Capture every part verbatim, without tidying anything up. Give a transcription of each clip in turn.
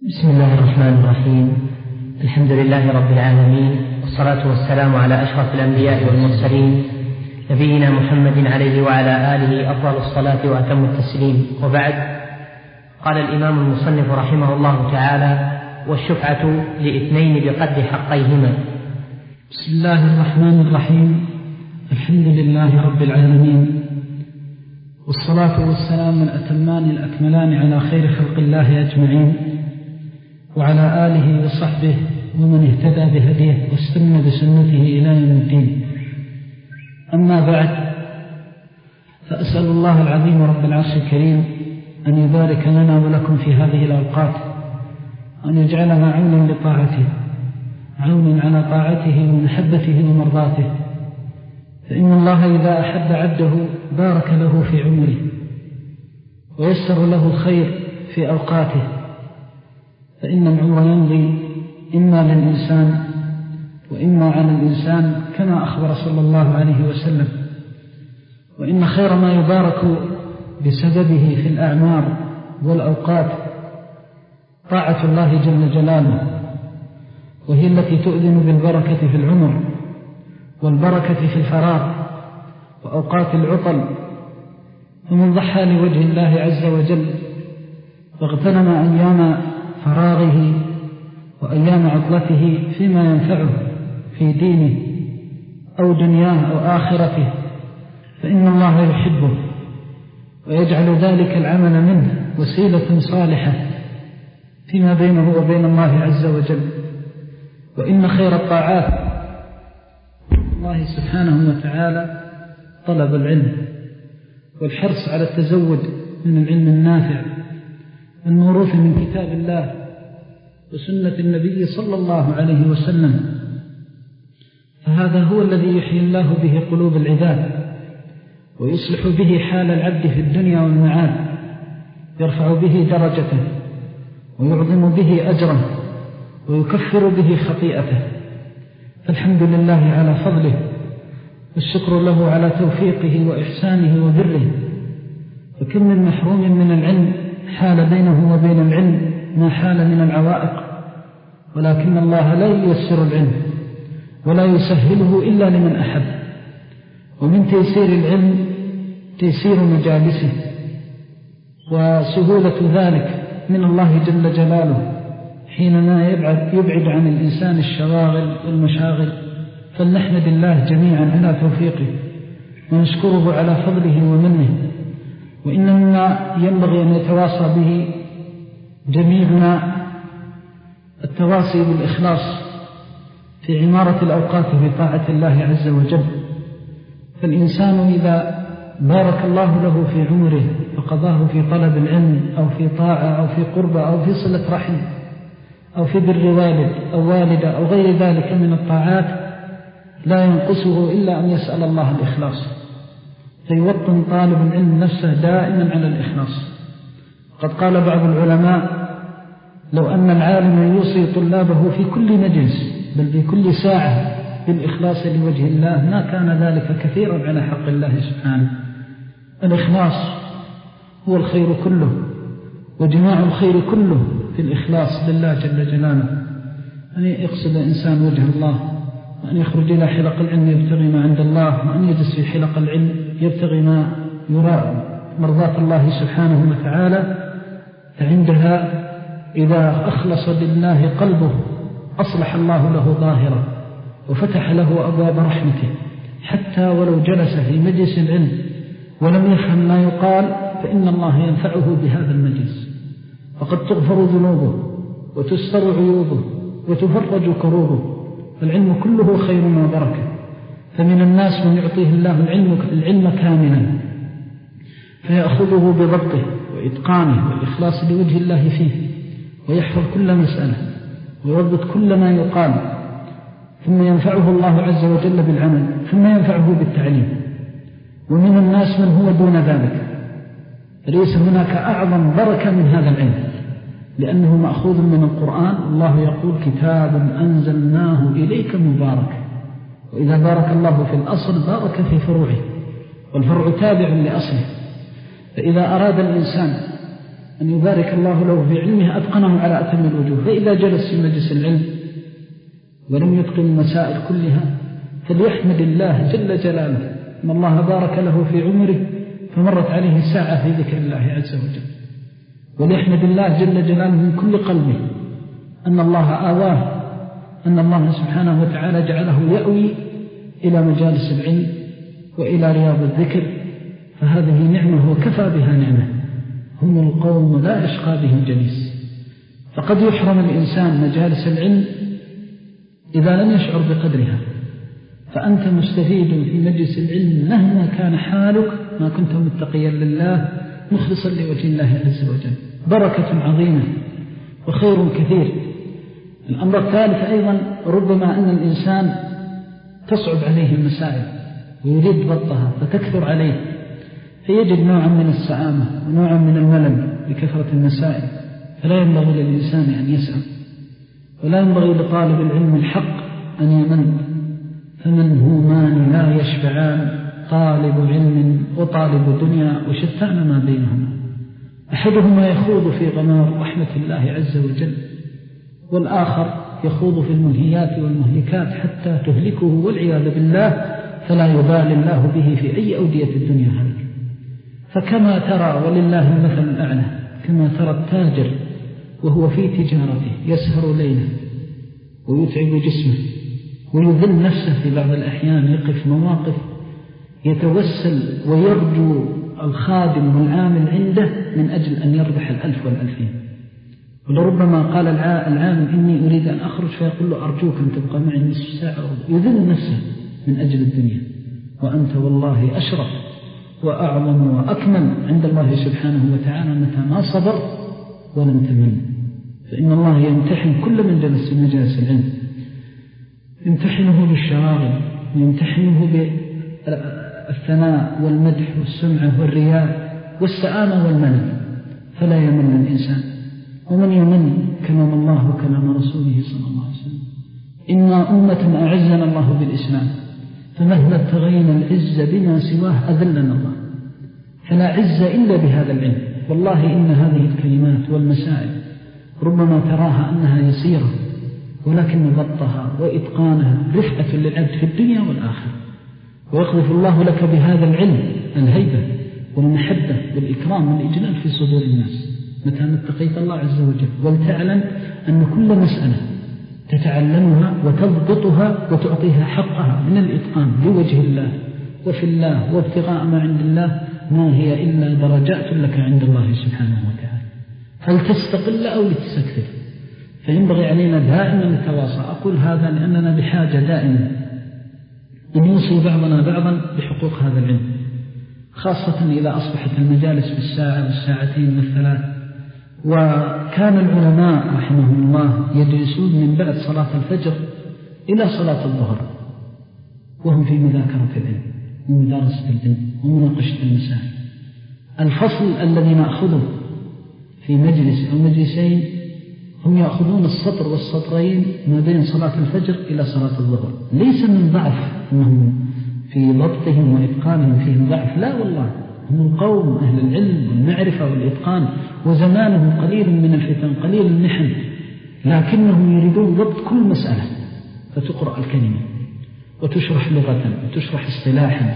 بسم الله الرحمن الرحيم. الحمد لله رب العالمين، والصلاة والسلام على أشرف الأنبياء والمرسلين نبينا محمد عليه وعلى آله أفضل الصلاة وأتم التسليم، وبعد. قال الإمام المصنف رحمه الله تعالى: والشفعة لاثنين بقدر حقيهما. بسم الله الرحمن الرحيم. الحمد لله رب العالمين، والصلاة والسلام الأتمان الأكملان على خير خلق الله أجمعين، وعلى آله وصحبه ومن اهتدى بهديه واستنى بسنته إلى يوم الدين. أما بعد، فأسأل الله العظيم رب العرش الكريم أن يبارك لنا ولكم في هذه الأوقات، وأن يجعلنا عونا لطاعته، عونا على طاعته ومحبته ومرضاته، فإن الله إذا أحب عبده بارك له في عمره ويسر له الخير في أوقاته، فإن العمر يمضي إما للإنسان وإما على الإنسان كما أخبر صلى الله عليه وسلم. وإن خير ما يبارك بسببه في الأعمار والأوقات طاعة الله جل جلاله، وهي التي تؤذن بالبركة في العمر والبركة في الفراغ وأوقات العطل. ومن ضحى لوجه الله عز وجل واغتنم أيام فراغه وأيام عطلته فيما ينفعه في دينه أو دنياه أو آخرته، فإن الله يحبه ويجعل ذلك العمل منه وسيلة صالحة فيما بينه وبين الله عز وجل. وإن خير الطاعات الله سبحانه وتعالى طلب العلم والحرص على التزود من العلم النافع الموروث من كتاب الله وسنة النبي صلى الله عليه وسلم، فهذا هو الذي يحيي الله به قلوب العباد ويصلح به حال العبد في الدنيا والمعاد، يرفع به درجته ويعظم به أجره ويكفر به خطيئته. فالحمد لله على فضله، والشكر له على توفيقه وإحسانه وبره. فكم من محروم من العلم حال بينه وبين العلم ما حال من العوائق، ولكن الله لا ييسر العلم ولا يسهله إلا لمن أحب. ومن تيسير العلم تيسير مجالسه، وسهولة ذلك من الله جل جلاله حينما يبعد, يبعد عن الإنسان الشواغل والمشاغل. فلنحمد الله جميعا على توفيقه ونشكره على فضله ومنه. وإن مما ينبغي أن يتواصى به جميعنا التواصي بالإخلاص في عمارة الأوقات في طاعة الله عز وجل. فالإنسان إذا بارك الله له في عمره فقضاه في طلب العلم أو في طاعة أو في قربة أو في صلة رحم أو في بر والد أو والدة أو غير ذلك من الطاعات، لا ينقصه إلا أن يسأل الله الإخلاص، فيوطن طالب العلم نفسه دائما على الإخلاص. قد قال بعض العلماء: لو أن العالم يوصي طلابه في كل مجلس بل في كل ساعة بالإخلاص لوجه الله ما كان ذلك كثيرا على حق الله سبحانه. الإخلاص هو الخير كله، وجماع الخير كله في الإخلاص لله جل جلاله. أن يقصد الإنسان وجه الله، وأن يخرج إلى حلق العلم يبتغي ما عند الله، وأن يجلس في حلق العلم يبتغي ما يرى مرضاة الله سبحانه وتعالى. فعندها إذا أخلص لله قلبه أصلح الله له ظاهرة وفتح له أبواب رحمته، حتى ولو جلس في مجلس العلم ولم يفهم ما يقال فإن الله ينفعه بهذا المجلس، فقد تغفر ذنوبه وتستر عيوبه وتفرج كروبه. فالعلم كله خير وبركة. فمن الناس من يعطيه الله العلم, العلم كاملا فيأخذه بضبطه وإتقانه والإخلاص لوجه الله فيه، ويحفظ كل مسألة ويضبط كل ما يقال، ثم ينفعه الله عز وجل بالعمل، ثم ينفعه بالتعليم. ومن الناس من هو دون ذلك، ليس هناك أعظم بركة من هذا العلم، لأنه مأخوذ من القرآن. الله يقول: كتاب أنزلناه إليك مبارك. وإذا بارك الله في الأصل بارك في فروعه، والفرع تابع لأصله. فإذا أراد الإنسان أن يبارك الله له في علمه أتقنه على أتم الوجوه. فإذا جلس في مجلس العلم ولم يتقن المسائل كلها فليحمد الله جل جلاله أن الله بارك له في عمره فمرت عليه ساعة في ذكر الله عز وجل، وليحمد الله جل جلاله من كل قلبه أن الله آواه، أن الله سبحانه وتعالى جعله يأوي إلى مجالس العلم وإلى رياض الذكر، فهذه نعمة وكفى بها نعمة. هم القوم لا يشقى بهم جليس. فقد يحرم الإنسان مجالس العلم إذا لم يشعر بقدرها، فأنت مستفيد في مجلس العلم مهما كان حالك ما كنت متقيا لله مخلصا لوجه الله عز وجل، بركة عظيمة وخير كثير. الأمر الثالث أيضا ربما أن الإنسان تصعب عليه المسائل ويريد ضبطها فتكثر عليه فيجد نوعا من السآمة ونوعا من الملل بكثرة المسائل، فلا ينبغي للإنسان أن يسأل، ولا ينبغي لطالب العلم الحق أن يمن، فمن همان لا يشبعان، طالب علم وطالب دنيا وشتان ما بينهما، أحدهما يخوض في غمار رحمة الله عز وجل، والآخر يخوض في المنهيات والمهلكات حتى تهلكه والعياذ بالله، فلا يبالي الله به في أي أودية الدنيا هلك. فكما ترى ولله المثل الأعلى، كما ترى التاجر وهو في تجارته يسهر ليلا ويتعب جسمه ويذل نفسه في بعض الأحيان، يقف مواقف يتوسل ويرجو الخادم والعامل عنده من أجل أن يربح الألف والألفين، ولربما قال العامل إني أريد أن أخرج فيقول له أرجوك أن تبقى معي نصف ساعة، يذل نفسه من أجل الدنيا، وأنت والله أشرف وأعظم وأكمل عند الله سبحانه وتعالى متى ما صبر ولم تمل. فإن الله يمتحن كل من جلس في مجالس العلم، يمتحنه بالشواغل، يمتحنه بالثناء والمدح والسمعة والرياء والسآمة والملل، فلا يمل الإنسان. ومن يمل كلام الله وكلام رسوله صلى الله عليه وسلم، إنا أمة أعزنا الله بالإسلام، فمهما ابتغينا العز بما سواه أذلنا الله، فلا عز إلا بهذا العلم. والله إن هذه الكلمات والمسائل ربما تراها أنها يسيرة، ولكن ضبطها وإتقانها رفعة للعبد في الدنيا والآخرة، ويقذف الله لك بهذا العلم الهيبة والمحبة والإكرام والإجلال في صدور الناس متى ما اتقيت الله عز وجل. ولتعلم أن كل مسألة تتعلمها وتضبطها وتعطيها حقها من الإتقان لوجه الله وفي الله وابتغاء ما عند الله ما هي إلا درجات لك عند الله سبحانه وتعالى، فلتستقل أو لتستكثر. فينبغي علينا دائما التواصل. أقول هذا لأننا بحاجة دائما أن يوصي بعضنا بعضا بحقوق هذا العلم، خاصة إذا أصبحت المجالس بالساعة والساعتين والثلاث. وكان العلماء رحمهم الله يجلسون من بعد صلاة الفجر إلى صلاة الظهر وهم في مذاكرة العلم ومدارسة العلم ومناقشة المسائل. الفصل الذي نأخذه في مجلس أو مجلسين هم يأخذون السطر والسطرين ما بين صلاة الفجر إلى صلاة الظهر، ليس من ضعف أنهم في ضبطهم وإتقانهم فيهم ضعف، لا والله، هم القوم أهل العلم والمعرفة والإتقان، وزمانهم قليل من الفتن قليل المحن، لكنهم يريدون ضبط كل مسألة، فتقرأ الكلمة وتشرح لغة وتشرح اصطلاحا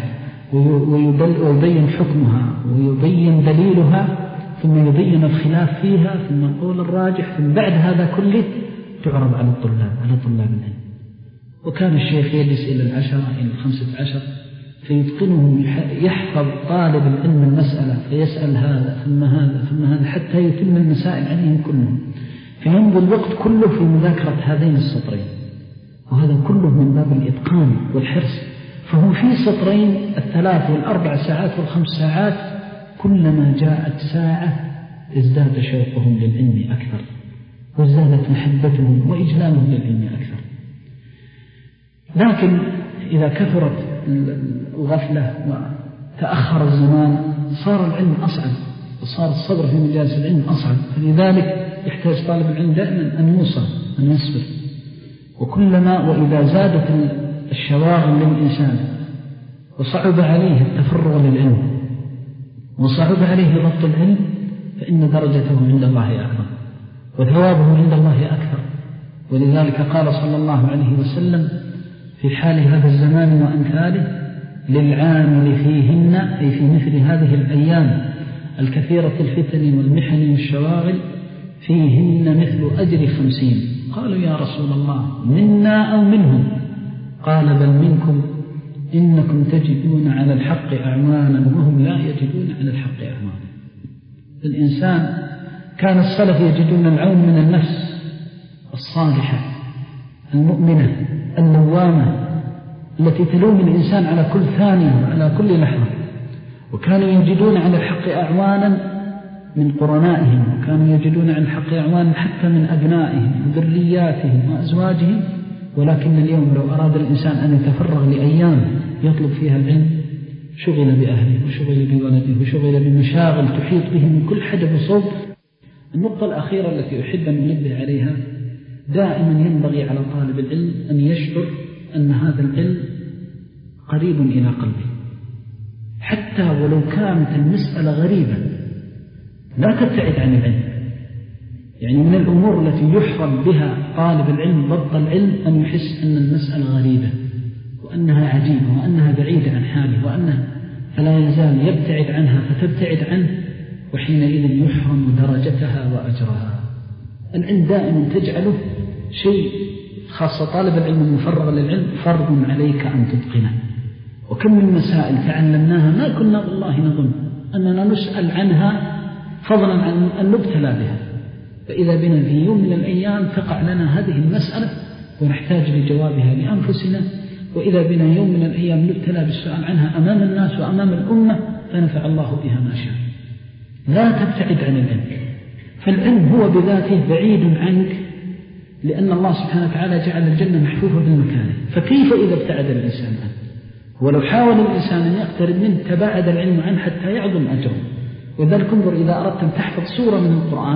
ويبين حكمها ويبين دليلها، ثم يبين الخلاف فيها، ثم القول الراجح، ثم بعد هذا كله تعرض على الطلاب على طلاب العلم. وكان الشيخ يجلس إلى العشرة إلى الخمسة عشر فيتقنه، يحفظ طالب العلم المسألة فيسأل هذا ثم هذا ثم هذا حتى يتم المسائل عليهم كلهم، فيمضي الوقت كله في مذاكرة هذين السطرين، وهذا كله من باب الإتقان والحرص. فهو في سطرين الثلاث والأربع ساعات والخمس ساعات كلما جاءت ساعة ازداد شوقهم للعلم أكثر، وازدادت محبتهم وإجلالهم للعلم أكثر. لكن إذا كثرت الغفلة وتأخر الزمان صار العلم أصعب، وصار الصبر في مجالس العلم أصعب، فلذلك يحتاج طالب العلم دائما أن يوصل أن يصبر. وكلما وإذا زادت الشواغل للإنسان وصعب عليه التفرغ للعلم وصعب عليه ضبط العلم، فإن درجته عند الله أعظم وثوابه عند الله أكثر. ولذلك قال صلى الله عليه وسلم في حال هذا الزمان وأمثاله: للعامل فيهن، أي في مثل هذه الأيام الكثيرة الفتن والمحن والشواغل، فيهن مثل أجر خمسين. قالوا: يا رسول الله، منا أو منهم؟ قال: بل منكم، إنكم تجدون على الحق أعوانا وهم لا يجدون على الحق أعوانا. الإنسان كان السلف يجدون العون من النفس الصالحة المؤمنة اللوامة التي تلوم الإنسان على كل ثانية وعلى كل لحظة، وكانوا يجدون على الحق أعوانا من قرنائهم، وكانوا يجدون على الحق أعوانا حتى من أبنائهم وذرياتهم وأزواجهم. ولكن اليوم لو أراد الإنسان أن يتفرغ لأيام يطلب فيها العلم شغل بأهله وشغل بولده وشغل بمشاغل تحيط به من كل حدب وصوب. النقطة الأخيرة التي أحب أن أنبه عليها: دائما ينبغي على طالب العلم أن يشعر أن هذا العلم قريب إلى قلبه، حتى ولو كانت المسألة غريبة لا تبتعد عن العلم. يعني من الأمور التي يحرم بها طالب العلم ضبط العلم أن يحس أن المسألة غريبة وأنها عجيبة وأنها بعيدة عن حاله وأنها، فلا يزال يبتعد عنها فتبتعد عنه، وحينئذ يحرم درجتها وأجرها. العلم دائما تجعله شيء، خاصة طالب العلم المفرغ للعلم، فرض عليك أن تتقنه. وكم من مسائل تعلمناها ما كنا والله نظن أننا نسأل عنها فضلا عن أن نبتلى بها، فإذا بنا في يوم من الأيام تقع لنا هذه المسألة ونحتاج لجوابها لأنفسنا، وإذا بنا يوم من الأيام نبتلى بالسؤال عنها أمام الناس وأمام الأمة فنفع الله بها ما شاء. لا تبتعد عن العلم، فالعلم هو بذاته بعيد عنك، لأن الله سبحانه وتعالى جعل الجنة محفوفة بالمكان، فكيف إذا ابتعد الإنسان عنه؟ ولو حاول الإنسان أن يقترب منه تباعد العلم عنه حتى يعظم أجره. وذلك انظر، إذا أردت أن تحفظ سورة من القرآن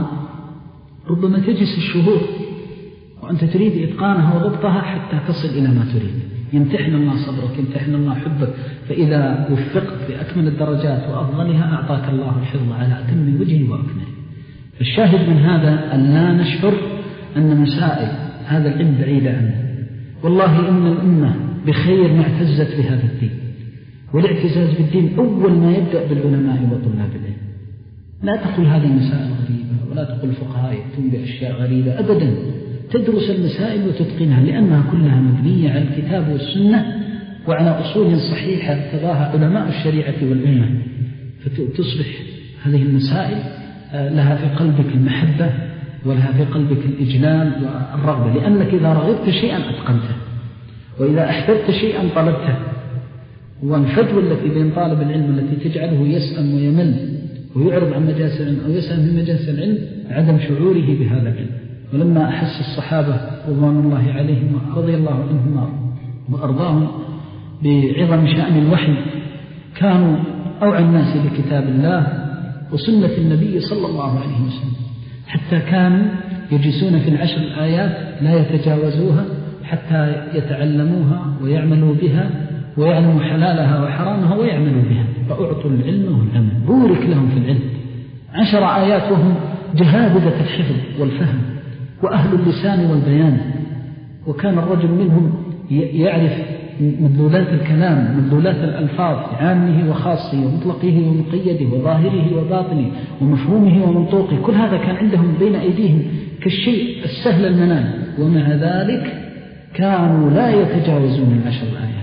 ربما تجلس الشهور وأنت تريد إتقانها وضبطها حتى تصل إلى ما تريد. يمتحن الله صبرك، يمتحن الله حبك، فإذا وفقت بأكمل الدرجات وأفضلها أعطاك الله الحفظ على أتم وجه وأكمل. فالشاهد من هذا أن لا نشعر أن مسائل هذا العلم بعيدة عنه. والله إن الأمة بخير ما اعتزت بهذا الدين، والاعتزاز بالدين أول ما يبدأ بالعلماء وطلاب العلم. لا تقول هذه مسائل غريبة، ولا تقول الفقهاء يأتون بأشياء غريبة، أبدا. تدرس المسائل وتتقنها، لأنها كلها مبنية على الكتاب والسنة وعلى أصول صحيحة ارتضاها علماء الشريعة والأمة، فتصبح هذه المسائل لها في قلبك المحبة ولها في قلبك الإجلال والرغبة، لأنك إذا رغبت شيئا أتقنته، وإذا أحببت شيئا طلبته. والفجوة التي بين طالب العلم التي تجعله يسأم ويمل ويعرض عن مجالس العلم أو يسأم في مجالس العلم عدم شعوره بهذا العلم. ولما أحس الصحابة رضوان الله عليهم ورضي الله عنهم وأرضاهم بعظم شأن الوحي، كانوا أوعى الناس بكتاب الله وسنة النبي صلى الله عليه وسلم، حتى كانوا يجلسون في العشر الآيات لا يتجاوزوها حتى يتعلموها ويعملوا بها ويعلموا حلالها وحرامها ويعملوا بها، فأعطوا العلم والعمل، بورك لهم في العلم. عشر آيات وهم جهابذة الحفظ والفهم وأهل اللسان والبيان، وكان الرجل منهم يعرف مدلولات الكلام، مدلولات الألفاظ، عامه وخاصه ومطلقه ومقيده وظاهره وباطنه ومفهومه ومنطوقه، كل هذا كان عندهم بين أيديهم كالشيء السهل المنال، ومع ذلك كانوا لا يتجاوزون العشر الآيات.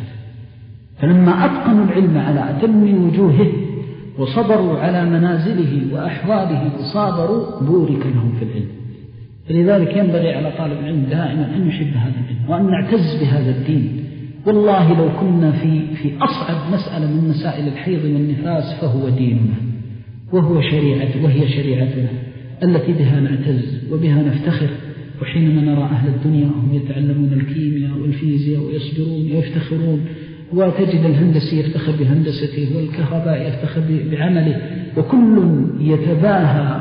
فلما أتقنوا العلم على أتم وجوهه وصبروا على منازله وأحواله وصابروا بورك لهم في العلم. فلذلك ينبغي على طالب العلم دائما أن يحب هذا العلم وأن نعتز بهذا الدين. والله لو كنا في في أصعب مسألة من مسائل الحيض والنفاس فهو ديننا وهو شريعة وهي شريعتنا التي بها نعتز وبها نفتخر. وحينما نرى أهل الدنيا هم يتعلمون الكيمياء والفيزياء ويصبرون ويفتخرون، وتجد الهندسي يفتخر بهندسته والكهرباء يفتخر بعمله، وكل يتباهى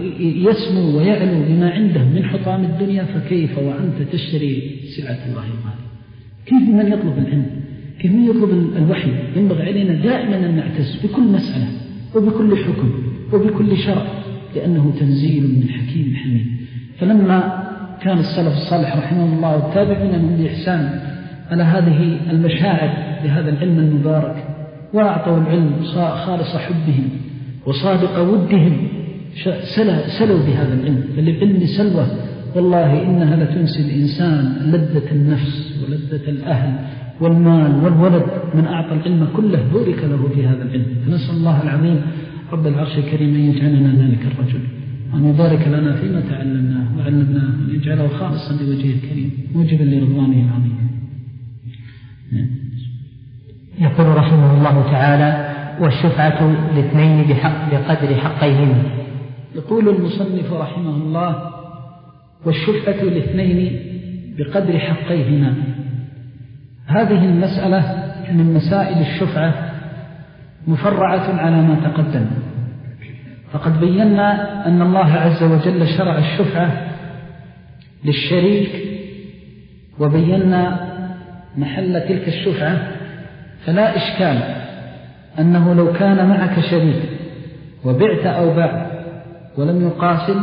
ويسمو ويعلو بما عنده من حطام الدنيا، فكيف وأنت تشتري سلعة الله الغالية؟ كيف من يطلب العلم؟ كيف من يطلب الوحي؟ ينبغي علينا دائما أن نعتز بكل مسألة وبكل حكم وبكل شرع لأنه تنزيل من حكيم حميد. فلما كان السلف الصالح رحمه الله والتابعين من الإحسان على هذه المشاعر بهذا العلم المبارك، وأعطوا العلم خالص حبهم وصادق ودهم، سلوا بهذا العلم. فللعلم سلوة والله إنها لتنسي الإنسان لذة النفس ولذة الأهل والمال والولد. من أعطى العلم كله بورك له في هذا العلم. فنسأل الله العظيم رب العرش الكريم أن يجعلنا ذلك الرجل، وأن يبارك لنا فيما تعلمناه وعلمناه، وأن يجعله خالصا لوجهه الكريم موجبا لرضوانه العظيم. يقول رحمه الله تعالى: والشفعة لاثنين بحق بقدر حقيهما. يقول المصنف رحمه الله: والشفعة لاثنين بقدر حقيهما. هذه المسألة من مسائل الشفعة مفرعة على ما تقدم. فقد بينا أن الله عز وجل شرع الشفعة للشريك، وبينا محل تلك الشفعة. فلا إشكال أنه لو كان معك شريك وبعت أو باع ولم يقاسم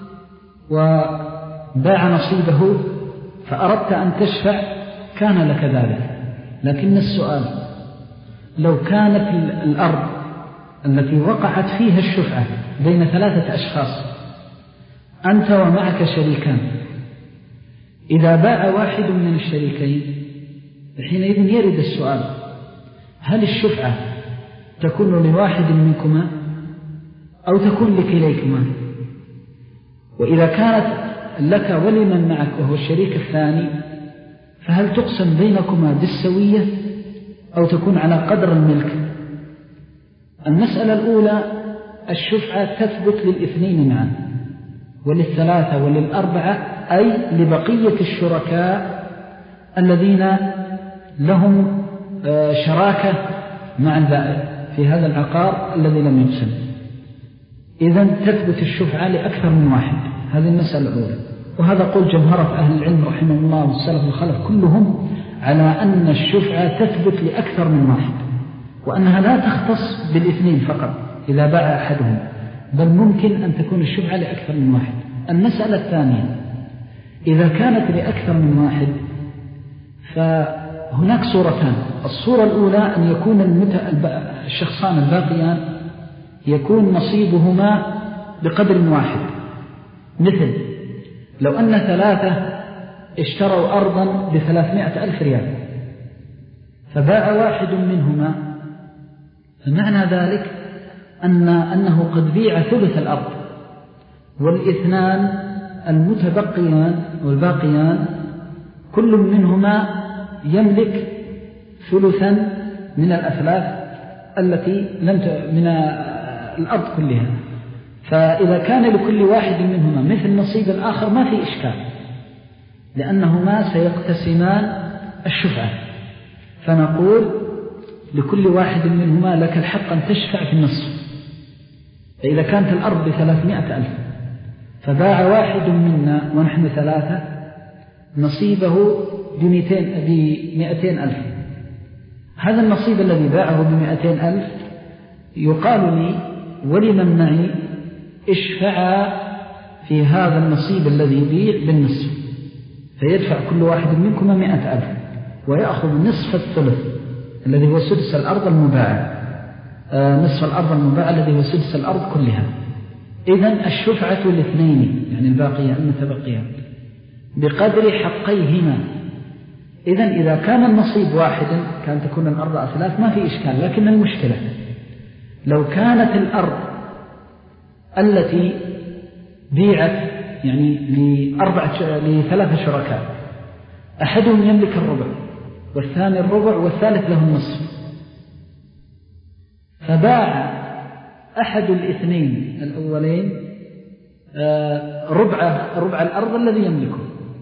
وباع نصيبه فأردت أن تشفع كان لك ذلك. لكن السؤال: لو كانت الأرض التي وقعت فيها الشفعة بين ثلاثة أشخاص، أنت ومعك شريكان، إذا باع واحد من الشريكين حينئذ يرد السؤال: هل الشفعة تكون لواحد منكما أو تكون لكليكما؟ وإذا كانت لك ولمن معك وهو الشريك الثاني، فهل تقسم بينكما بالسوية أو تكون على قدر الملك؟ المسألة الأولى: الشفعة تثبت للاثنين معا وللثلاثة وللأربعة، أي لبقية الشركاء الذين لهم شراكة مع البائع في هذا العقار الذي لم يقسم. إذن تثبت الشفعة لأكثر من واحد. هذه المسألة الأولى، وهذا قول جمهرة أهل العلم رحمه الله والسلف الخلف كلهم على أن الشفعة تثبت لأكثر من واحد، وأنها لا تختص بالاثنين فقط إذا باع أحدهم، بل ممكن أن تكون الشفعة لأكثر من واحد. المسألة الثانية: إذا كانت لأكثر من واحد فهناك صورتان. الصورة الأولى أن يكون الشخصان الباقيان يكون نصيبهما بقدر واحد، مثل لو أن ثلاثة اشتروا أرضا بثلاثمائة ألف ريال فباع واحد منهما، فمعنى ذلك أن أنه قد بيع ثلث الأرض، والاثنان المتبقيان والباقيان كل منهما يملك ثلثا من الأثلاث التي لم من الأرض كلها. فإذا كان لكل واحد منهما مثل نصيب الآخر ما في إشكال، لأنهما سيقتسمان الشفعة. فنقول لكل واحد منهما لك الحق أن تشفع في النصف. فإذا كانت الأرض بثلاثمائة ألف فباع واحد منا ونحن ثلاثة نصيبه بمئتين ألف، هذا النصيب الذي باعه بمئتين ألف يقال لي ولمن معي اشفع في هذا النصيب الذي يبيع بالنصف، فيدفع كل واحد منكم مئة ألف ويأخذ نصف الثلث الذي هو سدس الأرض المباعة، آه نصف الأرض المباعة الذي هو سدس الأرض كلها. إذن الشفعة الاثنين يعني الباقية المتبقية بقدر حقيهما. إذن إذا كان النصيب واحدا كان تكون الأرض أثلاث ما في إشكال، لكن المشكلة لو كانت الأرض التي بيعت يعني لأربعة لثلاثة شركاء، أحدهم يملك الربع والثاني الربع والثالث له النصف، فباع أحد الاثنين الأولين ربع ربع الأرض الذي يملكه.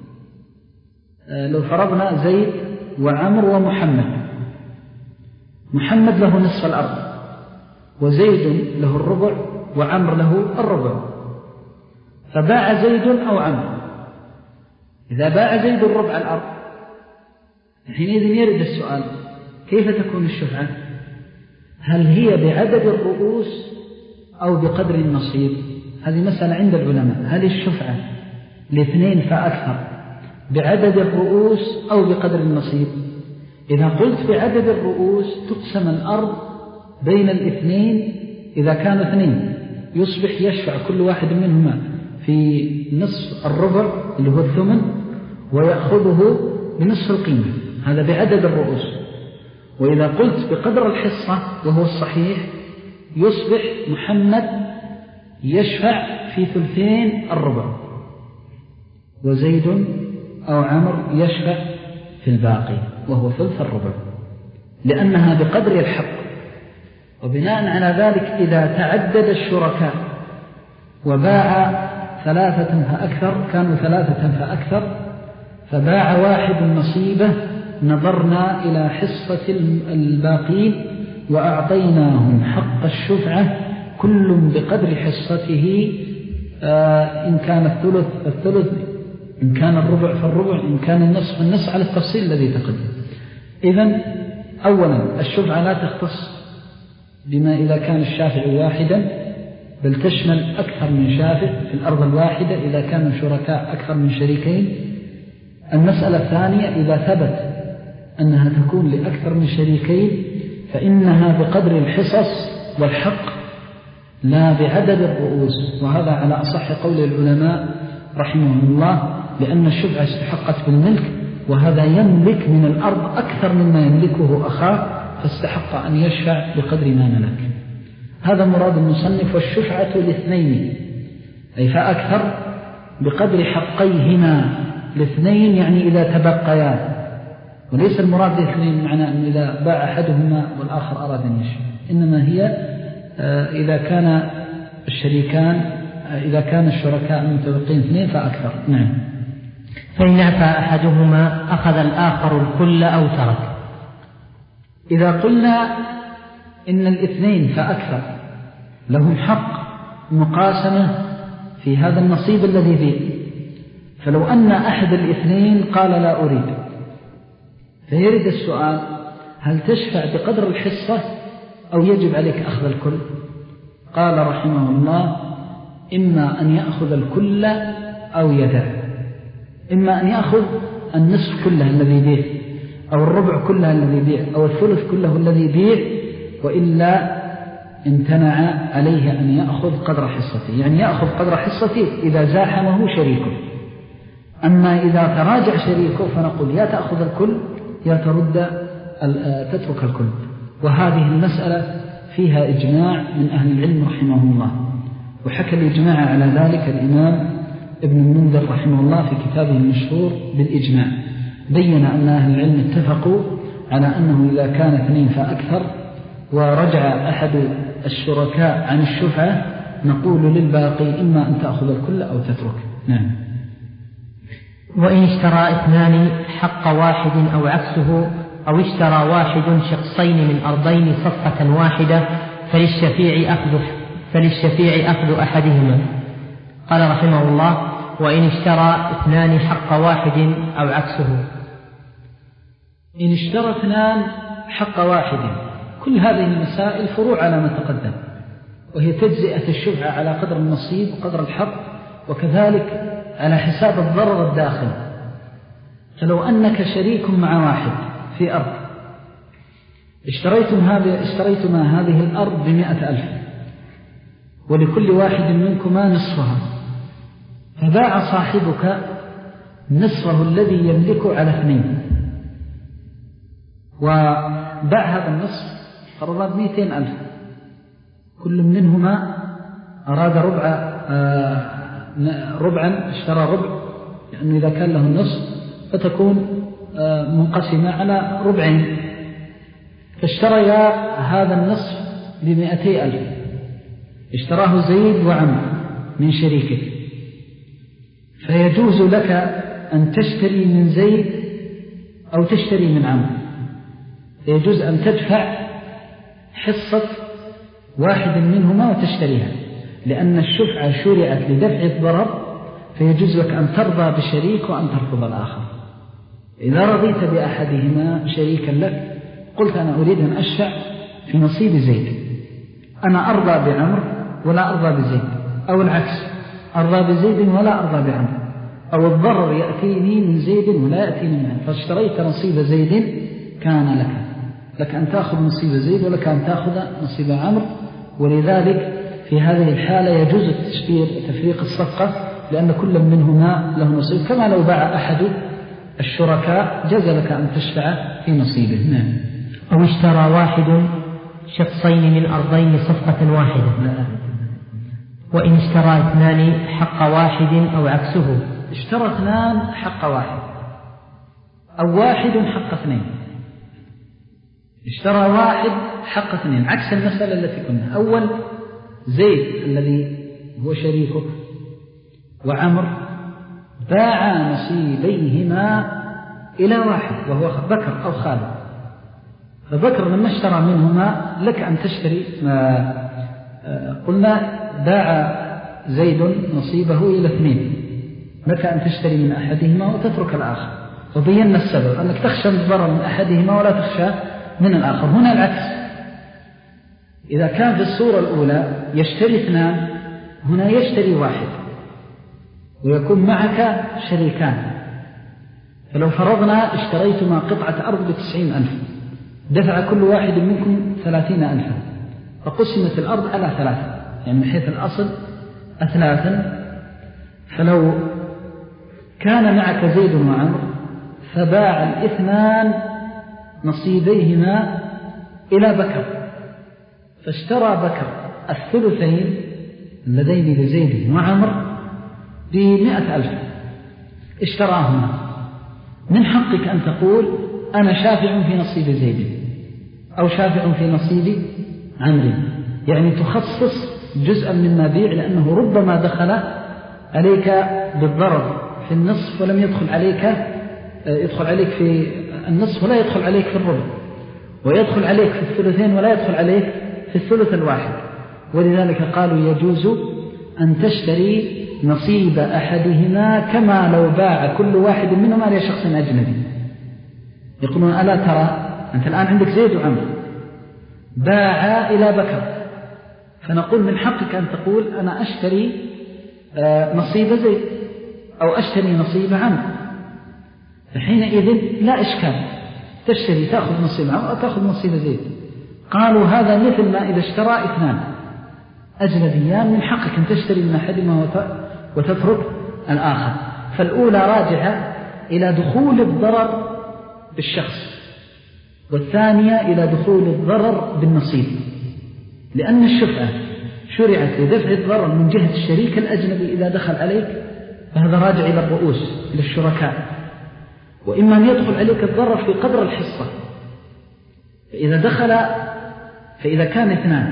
لو فرضنا زيد وعمر ومحمد، محمد له نصف الأرض وزيد له الربع وعمر له الربع، فباع زيد أو عمر. إذا باع زيد الربع الأرض حينئذ يرد السؤال: كيف تكون الشفعة؟ هل هي بعدد الرؤوس أو بقدر النصيب؟ هذه مسألة عند العلماء، هل الشفعة لاثنين فأكثر بعدد الرؤوس أو بقدر النصيب؟ إذا قلت بعدد الرؤوس تقسم الأرض بين الاثنين، إذا كانوا اثنين يصبح يشفع كل واحد منهما في نصف الربع اللي هو الثمن ويأخذه بنصف القيمة، هذا بعدد الرؤوس. وإذا قلت بقدر الحصة وهو الصحيح يصبح محمد يشفع في ثلثين الربع وزيد أو عمر يشفع في الباقي وهو ثلث الربع، لأنها بقدر الحق. وبناء على ذلك إذا تعدد الشركاء وباع ثلاثة فأكثر، كانوا ثلاثة فأكثر، فباع واحد نصيبه، نظرنا إلى حصة الباقين وأعطيناهم حق الشفعة كل بقدر حصته، آه إن كان الثلث الثلث، إن كان الربع فالربع، إن كان النصف النصف، على التفصيل الذي تقدم. إذن أولا الشفعة لا تختص بما إذا كان الشافع واحدا، بل تشمل أكثر من شافع في الأرض الواحدة إذا كانوا شركاء أكثر من شريكين. المسألة الثانية إذا ثبت أنها تكون لأكثر من شريكين فإنها بقدر الحصص والحق لا بعدد الرؤوس، وهذا على أصح قول العلماء رحمهم الله، لأن الشفعة استحقت بالملك، وهذا يملك من الأرض أكثر مما يملكه أخاه، فاستحق أن يشفع بقدر ما ملك. هذا مراد المصنف. والشفعة لاثنين أي فأكثر بقدر حقيهما، الاثنين يعني إذا تبقيا، وليس المراد لاثنين معنى أن إذا باع أحدهما والآخر أراد أن يشفع، إنما هي إذا كان الشريكان إذا كان الشركاء المتبقين اثنين فأكثر. نعم. فإن أعفى أحدهما أخذ الآخر الكل أو ترك. إذا قلنا إن الاثنين فأكثر لهم حق مقاسمة في هذا النصيب الذي فيه، فلو أن أحد الاثنين قال لا أريد، فيرد السؤال هل تشفع بقدر الحصة أو يجب عليك أخذ الكل؟ قال رحمه الله إما أن يأخذ الكل أو يدع، إما أن يأخذ النصف كله الذي يبيع، أو الربع كله الذي يبيع، أو الثلث كله الذي يبيع، وإلا امتنع عليه أن يأخذ قدر حصته، يعني يأخذ قدر حصته إذا زاحمه شريكه. أما إذا تراجع شريكه فنقول يا تأخذ الكل يا ترد تترك الكل. وهذه المسألة فيها إجماع من أهل العلم رحمه الله، وحكى الإجماع على ذلك الإمام ابن المنذر رحمه الله في كتابه المشهور بالإجماع، بين أن أهل العلم اتفقوا على أنه إذا كان اثنين فأكثر ورجع أحد الشركاء عن الشفعة نقول للباقي إما أن تأخذ الكل أو تترك. نعم. وإن اشترى اثنان حق واحد أو عكسه، أو اشترى واحد شخصين من أرضين صفقة واحدة، فللشفيع أخذ فللشفيع أخذ أحدهما. قال رحمه الله: وإن اشترى اثنان حق واحد أو عكسه. إن اشترى اثنان حق واحد، كل هذه المسائل فروع على ما تقدم، وهي تجزئة الشفعة على قدر النصيب وقدر الحق، وكذلك على حساب الضرر الداخل. فلو أنك شريك مع واحد في أرض، اشتريتم هذه اشتريتما هذه الأرض بمئة ألف، ولكل واحد منكما نصفها، فباع صاحبك نصفه الذي يملكه على اثنين، وباع هذا النصف فرضا بمئتين ألف، كل منهما أراد ربع آه ربعا، اشترى ربع، لأنه إذا كان له النصف فتكون آه منقسمة على ربعين، فاشتريا هذا النصف بمئتي ألف، اشتراه زيد وعمر من شريكه، فيجوز لك أن تشتري من زيد أو تشتري من عمر، يجوز أن تدفع حصة واحد منهما وتشتريها، لأن الشفعة شرعت لدفع الضرر، فيجوز لك أن ترضى بشريك وأن ترفض الآخر. إذا رضيت بأحدهما شريكا لك قلت أنا أريد أن أشفع في نصيب زيد، أنا أرضى بعمر ولا أرضى بزيد، أو العكس، أرضى بزيد ولا أرضى بعمر، أو الضرر يأتيني من زيد ولا يأتيني من عمر، فاشتريت نصيب زيد كان لك لك أن تأخذ نصيب زيد ولك أن تأخذ نصيب عمر. ولذلك في هذه الحالة يجوز التشفير وتفريق الصفقة، لأن كل منهما له نصيب، كما لو باع أحد الشركاء جاز لك أن تشفع في نصيبه. نعم. أو اشترى واحد شخصين من أرضين صفقة واحدة، لا. وإن اشترى اثنان حق واحد أو عكسه. اشترى اثنان حق واحد أو واحد حق اثنين. اشترى واحد حق اثنين، عكس المسألة التي كنا. أول زيد الذي هو شريكك وعمر باع نصيبيهما إلى واحد وهو بكر أو خالد، فبكر لما اشترى منهما لك أن تشتري ما قلنا باع زيد نصيبه إلى اثنين، لك أن تشتري من أحدهما وتترك الآخر، وبينا السبب أنك تخشى الضرر من أحدهما ولا تخشى من الآخر. هنا العكس، إذا كان في الصورة الأولى يشتري اثنان، هنا يشتري واحد ويكون معك شريكان. فلو فرضنا اشتريتما قطعة أرض بتسعين ألف، دفع كل واحد منكم ثلاثين ألفا، فقسمت الأرض على ثلاثة، يعني من حيث الأصل أثلاثا. فلو كان معك زيد وعمر فباع الاثنان نصيبيهما إلى بكر، فاشترى بكر الثلثين اللذين لزيد وعمر بمئة ألف، اشتراهما. من حقك أن تقول أنا شافع في نصيب زيد أو شافع في نصيب عمرو، يعني تخصص جزءا مما بيع، لأنه ربما دخل عليك بالضرر في النصف ولم يدخل عليك، يدخل عليك في النصف ولا يدخل عليك في الربع، ويدخل عليك في الثلثين ولا يدخل عليك في الثلث الواحد. ولذلك قالوا يجوز أن تشتري نصيب أحدهما كما لو باع كل واحد منهما لشخص أجنبي. يقولون ألا ترى أنت الآن عندك زيد وعمر باع إلى بكر، فنقول من حقك أن تقول أنا أشتري نصيب زيد أو أشتري نصيب عمرو، فحينئذ لا إشكال، تشتري تأخذ نصيب عمرو أو تأخذ نصيب زيد. قالوا هذا مثل ما إذا اشترى اثنان أجنبيان، من حقك أن تشتري من أحدهما وتترك الآخر. فالأولى راجعة إلى دخول الضرر بالشخص، والثانية إلى دخول الضرر بالنصيب، لأن الشفعة شرعت لدفع الضرر من جهة الشريك الأجنبي إذا دخل عليك، فهذا راجع إلى الرؤوس إلى الشركاء، وإما أن يدخل عليك الضرر في قدر الحصة. فإذا دخل فإذا كان اثنان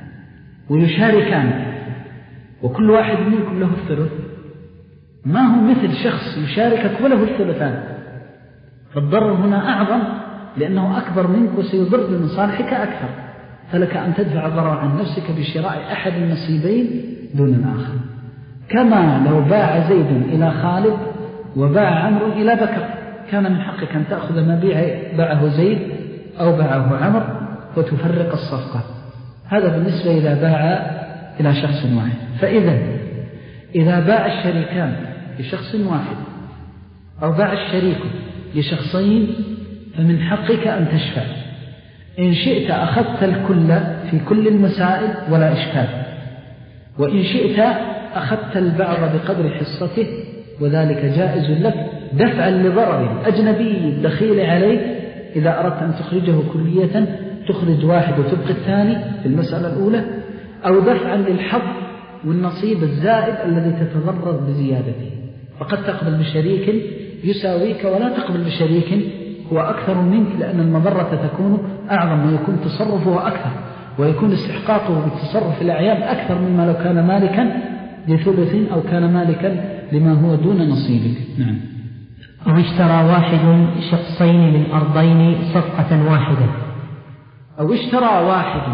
ويشاركان وكل واحد منكم له الثلث، ما هو مثل شخص يشاركك وله الثلثان، فالضرر هنا أعظم لأنه أكبر منك وسيضر بمصالحك أكثر، فلك أن تدفع الضرر عن نفسك بشراء أحد النصيبين دون الآخر. كما لو باع زيد إلى خالد وباع عمرو إلى بكر، كان من حقك أن تأخذ ما باعه زيد أو باعه عمرو وتفرق الصفقة. هذا بالنسبة إذا باع إلى شخص واحد. فإذا إذا باع الشريكان لشخص واحد أو باع الشريك لشخصين فمن حقك أن تشفع. إن شئت أخذت الكل في كل المسائل ولا إشكال، وإن شئت أخذت البعض بقدر حصته وذلك جائز لك دفعا لضرر أجنبي الدخيل عليك. إذا أردت أن تخرجه كلية تخرج واحد وتبقي الثاني في المسألة الأولى، أو دفعا للحظ والنصيب الزائد الذي تتضرر بزيادته، فقد تقبل بشريك يساويك ولا تقبل بشريك هو أكثر منك، لأن المضرة تكون أعظم ويكون تصرفه أكثر ويكون استحقاقه بالتصرف الأعيان أكثر مما لو كان مالكا لثلث أو كان مالكا لما هو دون نصيبك. نعم. أو اشترى واحد شخصين من أرضين صفقة واحدة. أو اشترى واحد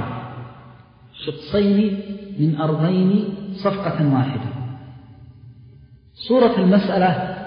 شخصين من أرضين صفقة واحدة. صورة المسألة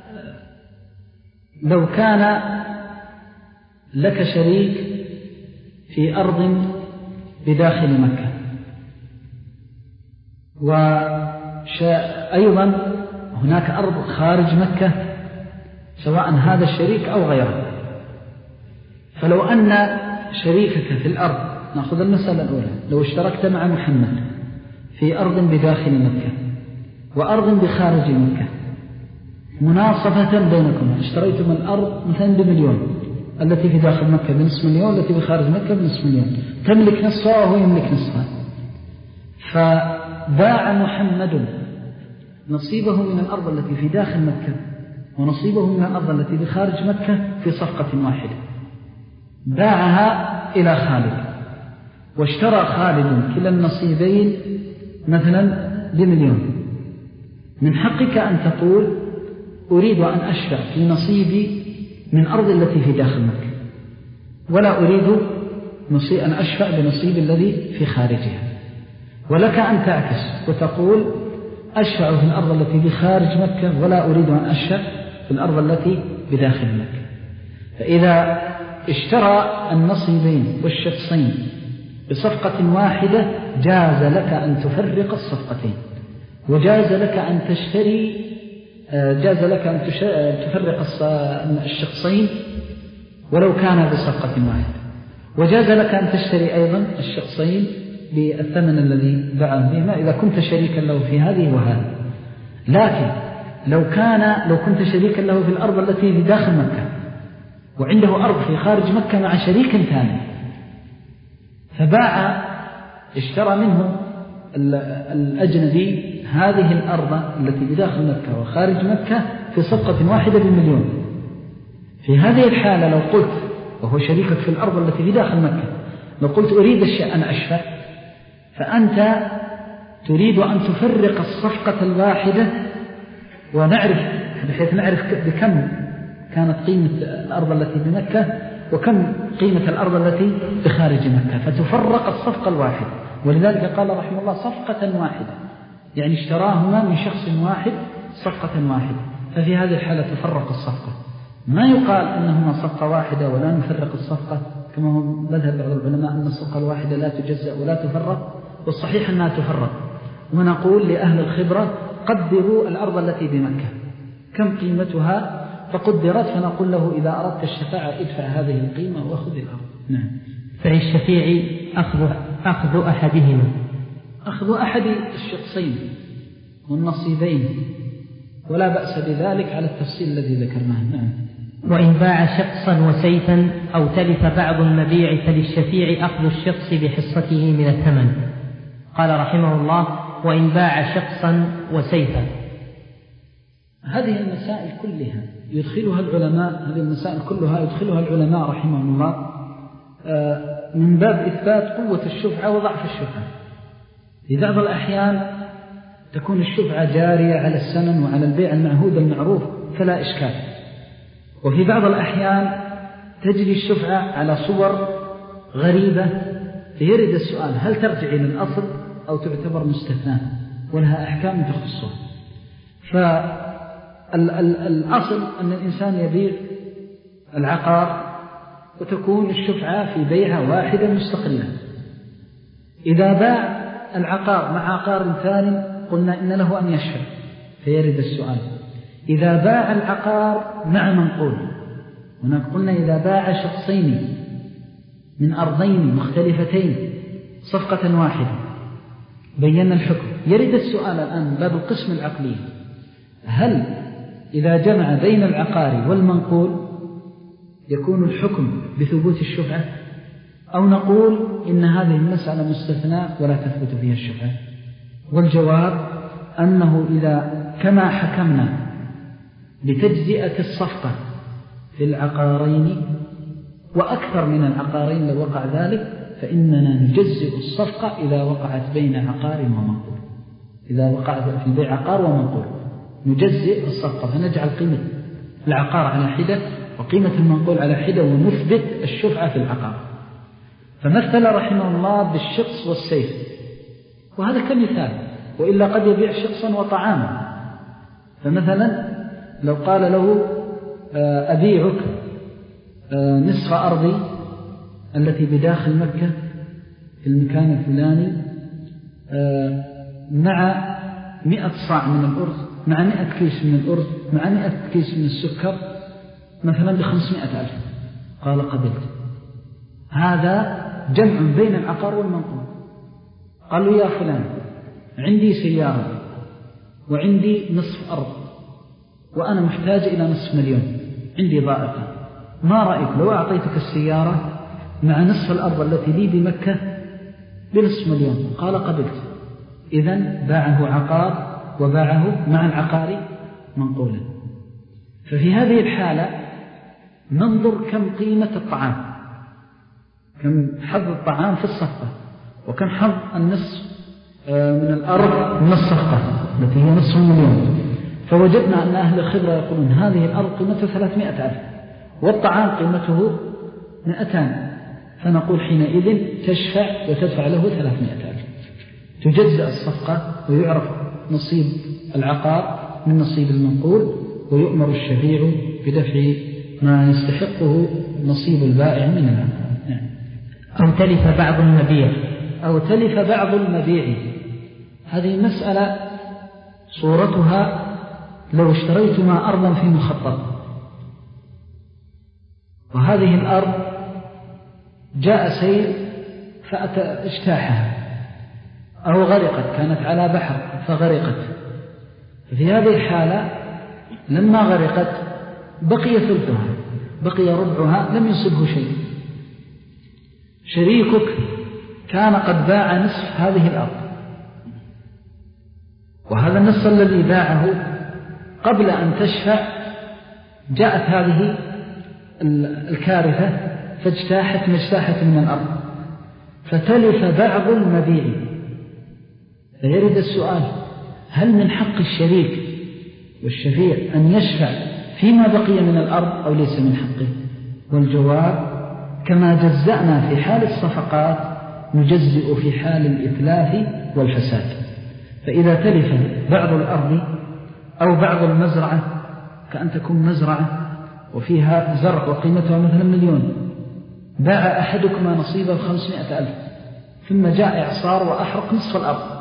لو كان لك شريك في أرض بداخل مكة، وأيضا هناك أرض خارج مكة سواء هذا الشريك أو غيره. فلو أن شريكك في الأرض، نأخذ المسألة الأولى، لو اشتركت مع محمد في أرض بداخل مكة وأرض بخارج مكة مناصفة بينكم، اشتريتم الأرض مثلا بمليون، التي في داخل مكة بنصف مليون، التي بخارج مكة بنصف مليون، تملك نصفها وهو يملك نصفها، فباع محمد نصيبه من الأرض التي في داخل مكة ونصيبه من الأرض التي بخارج مكة في صفقة واحدة، باعها إلى خالد، واشترى خالد كلا النصيبين مثلا بمليون. من حقك أن تقول أريد أن أشفع في نصيبي من أرض التي في داخل مكة، ولا أريد أن أشفع بنصيب الذي في خارجها. ولك أن تعكس وتقول أشفع في الأرض التي بخارج مكة ولا أريد أن أشفع في الأرض التي بداخل مكة. فإذا اشترى النصيبين والشخصين بصفقة واحدة جاز لك أن تفرق الصفقتين، وجاز لك أن تشتري جاز لك أن تفرق الشخصين ولو كان بصفقة واحدة، وجاز لك أن تشتري أيضا الشخصين بالثمن الذي باع بهما إذا كنت شريكا له في هذه وهذه. لكن لو كان لو كنت شريكا له في الأرض التي في داخل مكة وعنده أرض في خارج مكة مع شريك ثاني، فباع اشترى منه الأجنبي هذه الأرض التي بداخل مكة وخارج مكة في صفقة واحدة بمليون، في هذه الحالة لو قلت وهو شريكك في الأرض التي بداخل مكة، لو قلت أريد الشيء أن أشفع، فأنت تريد أن تفرق الصفقة الواحدة ونعرف بحيث نعرف بكم كانت قيمة الأرض التي بمكة وكم قيمة الأرض التي بخارج مكة، فتفرق الصفقة الواحدة. ولذلك قال رحمه الله صفقة واحدة، يعني اشتراهما من شخص واحد صفقة واحدة، ففي هذه الحالة تفرق الصفقة. ما يقال أنهما صفقة واحدة ولا نفرق الصفقة، كما هو مذهب بعض العلماء أن الصفقة الواحدة لا تجزأ ولا تفرق، والصحيح أنها تفرق. ونقول لأهل الخبرة قدروا الأرض التي بمكة كم قيمتها فقدرت، فنقول له إذا أردت الشفاعة ادفع هذه القيمة وأخذ الأرض. نعم. فللشفيع أخذ أخذ أحدهما أخذ أحد الشخصين والنصيبين، ولا بأس بذلك على التفصيل الذي ذكرناه. نعم. وإن باع شخصا وسيفا أو تلف بعض المبيع فللشفيع أخذ الشخص بحصته من الثمن. قال رحمه الله: وإن باع شخصا وسيفا. هذه المسائل كلها يدخلها العلماء هذه المسائل كلها يدخلها العلماء رحمهم الله من باب إثبات قوة الشفعة وضعف الشفعة. في بعض الأحيان تكون الشفعة جارية على السنن وعلى البيع المعهود المعروف فلا إشكال، وفي بعض الأحيان تجري الشفعة على صور غريبة، فيرد السؤال: هل ترجع إلى الأصل أو تعتبر مستثناة ولها أحكام تخصه؟ فالأصل أن الإنسان يبيع العقار وتكون الشفعة في بيعها واحدة مستقلة. إذا باع العقار مع عقار ثاني قلنا إن له أن يشفع، فيرد السؤال: إذا باع العقار مع منقول، هناك قلنا إذا باع شخصين من أرضين مختلفتين صفقة واحدة بينا الحكم. يرد السؤال الآن باب القسم العقلي: هل إذا جمع بين العقار والمنقول يكون الحكم بثبوت الشفعة، أو نقول إن هذه المسألة مستثناء ولا تثبت فيها الشفعة؟ والجواب أنه إذا كما حكمنا لتجزئة الصفقة في العقارين وأكثر من العقارين لو وقع ذلك، فإننا نجزئ الصفقة إذا وقعت بين عقار ومنقول. إذا وقعت في البيع عقار ومنقول نجزئ الصفقة، فنجعل قيمة العقار على حدة وقيمة المنقول على حدة ونثبت الشفعة في العقار. فمثل رحمه الله بالشخص والسيف، وهذا كمثال، وإلا قد يبيع شخصا وطعاما. فمثلا لو قال له: أبيعك نصف أرضي التي بداخل مكة في المكان الفلاني مع مئة صاع من الأرز مع مئة كيس من الأرز مع مئة كيس من السكر مثلا بخمسمائة ألف. قال قبلت. هذا جمع بين العقار والمنقول. قالوا يا فلان عندي سيارة وعندي نصف أرض وأنا محتاج إلى نصف مليون، عندي ضائقة، ما رأيك لو أعطيتك السيارة مع نصف الأرض التي لي بمكة بنصف مليون؟ قال قبلت. إذن باعه عقار وباعه مع العقار منقولا. ففي هذه الحالة ننظر كم قيمة الطعام، كم حظ الطعام في الصفقة، وكم حظ النصف من الأرض من الصفقة التي هي نصف مليون. فوجدنا أن أهل الخبرة يقولون هذه الأرض قيمتها ثلاثمائة ألف والطعام قيمته مئتان، فنقول حينئذ تشفع وتدفع له ثلاثمائة ألف. تجزأ الصفقة ويعرف نصيب العقار من نصيب المنقول، ويؤمر الشفيع بدفع ما يستحقه نصيب البائع من العقار. أو تلف بعض المبيع أو تلف بعض المبيع. هذه مسألة صورتها لو اشتريتما أرضا في مخطط، وهذه الأرض جاء سيل فاجتاحها أو غرقت، كانت على بحر فغرقت. في هذه الحالة لما غرقت بقي ثلثها، بقي ربعها، لم يصبه شيء. شريكك كان قد باع نصف هذه الأرض، وهذا النصف الذي باعه قبل أن تشفع جاءت هذه الكارثة فاجتاحت ما اجتاحت من الأرض، فتلف بعض المبيع. فيرد السؤال: هل من حق الشريك والشفيع أن يشفع فيما بقي من الأرض أو ليس من حقه؟ والجواب: كما جزأنا في حال الصفقات نجزئ في حال الإتلاف والفساد. فإذا تلف بعض الأرض أو بعض المزرعة، كأن تكون مزرعة وفيها زرع وقيمتها مثلا مليون، باع أحدكما نصيبه خمسمائة ألف، ثم جاء إعصار وأحرق نصف الأرض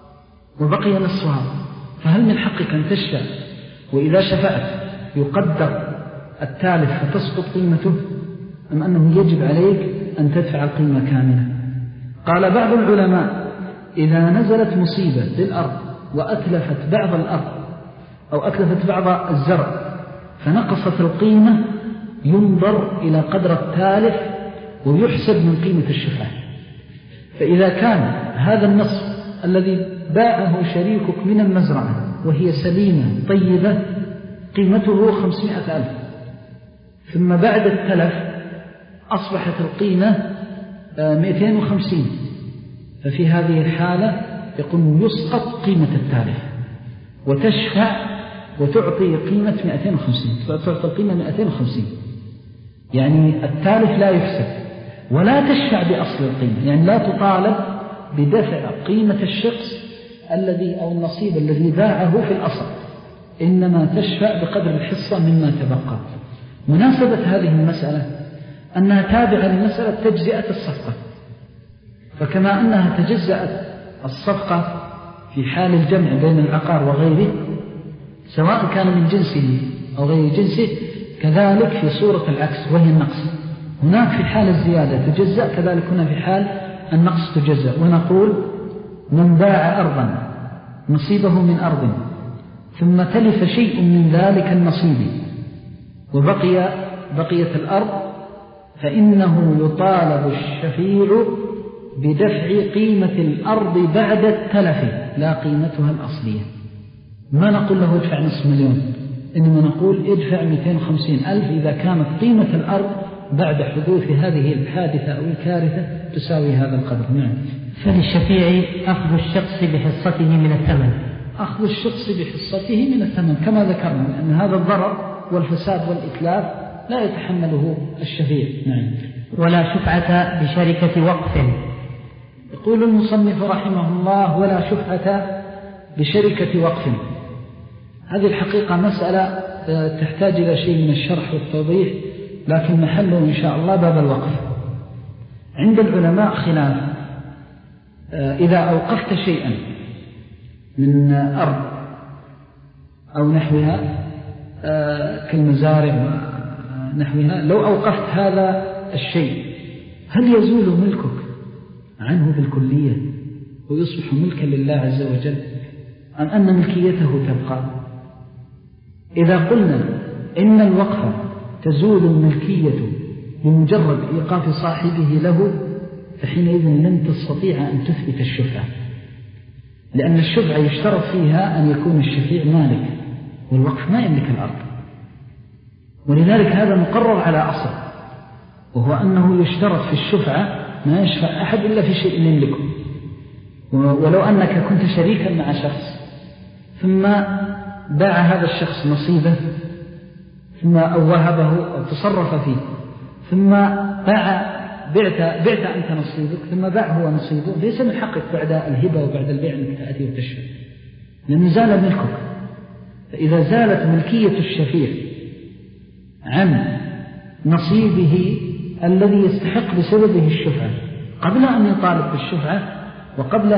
وبقي نصفها، فهل من حقك أن تشفع؟ وإذا شفعت يقدر التالف فتسقط قيمته، أم أنه يجب عليك أن تدفع القيمة كاملة؟ قال بعض العلماء: إذا نزلت مصيبة للأرض وأتلفت بعض الأرض أو أتلفت بعض الزرع فنقصت القيمة، ينظر إلى قدر التالف ويحسب من قيمة الشفعة. فإذا كان هذا النصف الذي باعه شريكك من المزرعة وهي سليمة طيبة قيمته خمسمائة ألف، ثم بعد التلف أصبحت القيمة مئتين وخمسين، ففي هذه الحالة يقوم يسقط قيمة التالف وتشفع وتعطي قيمة مئتين وخمسين، تعطي القيمة مئتين وخمسين، يعني التالف لا يحسب، ولا تشفع بأصل القيمة، يعني لا تطالب بدفع قيمة الشخص الذي أو النصيب الذي باعه في الأصل، إنما تشفع بقدر الحصة مما تبقى. مناسبة هذه المسألة أنها تابعة لمسألة تجزئة الصفقة، فكما أنها تجزأت الصفقة في حال الجمع بين العقار وغيره سواء كان من جنسه أو غير جنسه، كذلك في صورة العكس وهي النقص. هناك في حال الزيادة تجزأ، كذلك هنا في حال النقص تجزأ. ونقول: من باع أرضا نصيبه من أرض ثم تلف شيء من ذلك النصيب وبقي بقية الأرض، فإنه يطالب الشفيع بدفع قيمة الأرض بعد التلف لا قيمتها الأصلية. ما نقول له ادفع نصف مليون، إنما نقول ادفع مئتين وخمسين ألف إذا كانت قيمة الأرض بعد حدوث هذه الحادثة أو الكارثة تساوي هذا القدر. نعم. فللشفيع أخذ الشخص بحصته من الثمن، أخذ الشخص بحصته من الثمن كما ذكرنا، أن هذا الضرر والفساد والإتلاف لا يتحمله الشفيع. نعم. ولا شفعة بشركة وقف. يقول المصنف رحمه الله: ولا شفعة بشركة وقف. هذه الحقيقة مسألة تحتاج إلى شيء من الشرح والتوضيح، لكن محله إن شاء الله باب الوقف. عند العلماء خلاف: إذا أوقفت شيئا من أرض أو نحوها كالمزارع ونحوها، لو أوقفت هذا الشيء هل يزول ملكك عنه بالكلية ويصبح ملكا لله عز وجل، أم أن ملكيته تبقى؟ إذا قلنا إن الوقف تزول الملكية بمجرد إيقاف صاحبه له، فحينئذ لن تستطيع أن تثبت الشفعة، لأن الشفعة يشترط فيها أن يكون الشفيع مالك، والوقف ما يملك الأرض. ولذلك هذا مقرر على أصل، وهو أنه يشترط في الشفعة ما يشفع أحد إلا في شيء يملكه. ولو أنك كنت شريكا مع شخص ثم باع هذا الشخص نصيبه ثم أو وهبه أو تصرف فيه، ثم باع بعت, بعت أنت نصيبك ثم باع هو نصيبه، ليس من حقك بعد الهبة وبعد البيع أنك تأتي وتشفع، لأنه زال ملكك. فإذا زالت ملكية الشفيع عن نصيبه الذي يستحق بسببه الشفعة قبل أن يطالب بالشفعة وقبل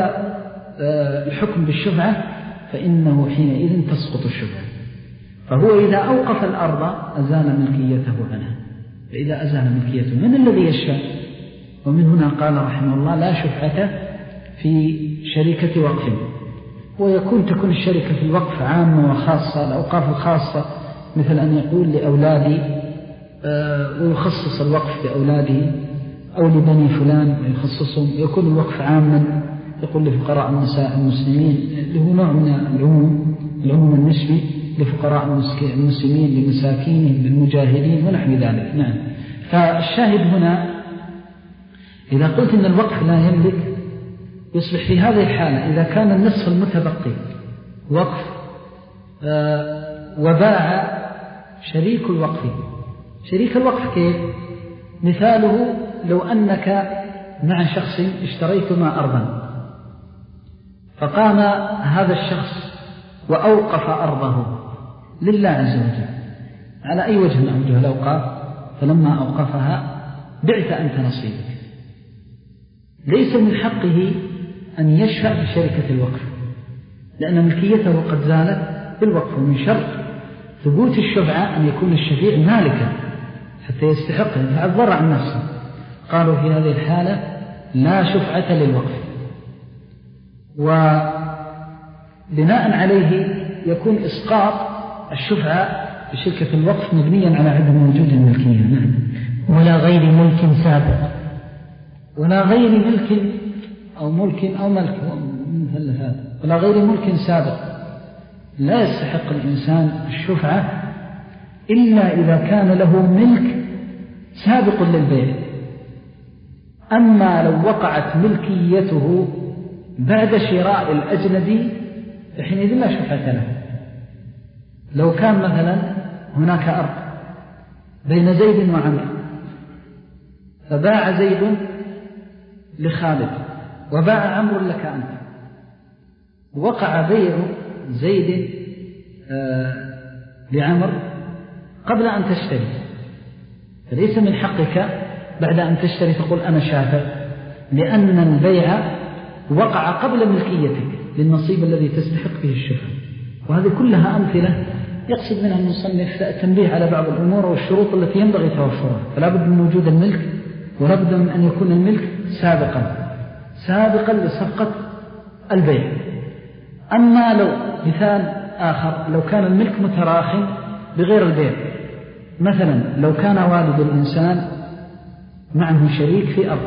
الحكم بالشفعة، فإنه حينئذ تسقط الشفعة. فهو إذا أوقف الأرض أزال ملكيته عنها، فإذا أزال ملكيته من الذي يشفع؟ ومن هنا قال رحمه الله لا شفعة في شركة وقف، ويكون تكون الشركة في الوقف عامة وخاصة. الأوقاف الخاصة مثل أن يقول لأولادي ويخصص الوقف لأولاده أو لبني فلان ويخصصهم، يكون الوقف عاما يقول لفقراء النساء المسلمين، له نوع من العموم، العموم النسبي لفقراء المسلمين لمساكينهم للمجاهدين ونحو ذلك. نعم. فالشاهد هنا إذا قلت إن الوقف لا يملك، يصبح في هذه الحالة إذا كان النصف المتبقي وقف وباع شريك الوقف. شريك الوقف كيف؟ مثاله لو أنك مع شخص اشتريتما أرضا، فقام هذا الشخص وأوقف أرضه لله عز وجل على أي وجه من أوجه الأوقاف، فلما أوقفها بعت أنت نصيبك، ليس من حقه أن يشفع بشركة الوقف، لأن ملكيته قد زالت بالوقف. ومن شرط ثبوت الشفعة أن يكون الشفيع مالكا حتى يستحق يتعذر عن نفسه. قالوا في هذه الحالة لا شفعة للوقف، وبناء عليه يكون إسقاط الشفعة بشركة الوقف مبنيا على عدم وجود الملكية. نعم. ولا غير ملك سابق، ولا غير ملك أو ملك أو ملك مثل هذا، ولا غير ملك سابق. لا يستحق الإنسان الشفعة إلا إذا كان له ملك سابق للبيع. أما لو وقعت ملكيته بعد شراء الأجنبي فحينئذ لا شفعة له. لو كان مثلا هناك أرض بين زيد وعمر، فباع زيد لخالد وباع عمرو لك أنت، وقع بيع زيد لعمر قبل أن تشتري، فليس من حقك بعد أن تشتري تقول أنا شافع، لأن البيع وقع قبل ملكيتك للنصيب الذي تستحق به الشفعة. وهذه كلها أمثلة يقصد منها المصنف التنبيه على بعض الأمور والشروط التي ينبغي توفرها. فلا بد من وجود الملك، ولا بد من أن يكون الملك سابقا سابقا لصفقة البيع. أما لو مثال آخر، لو كان الملك متراخٍ بغير البيع، مثلا لو كان والد الإنسان معه شريك في أرض،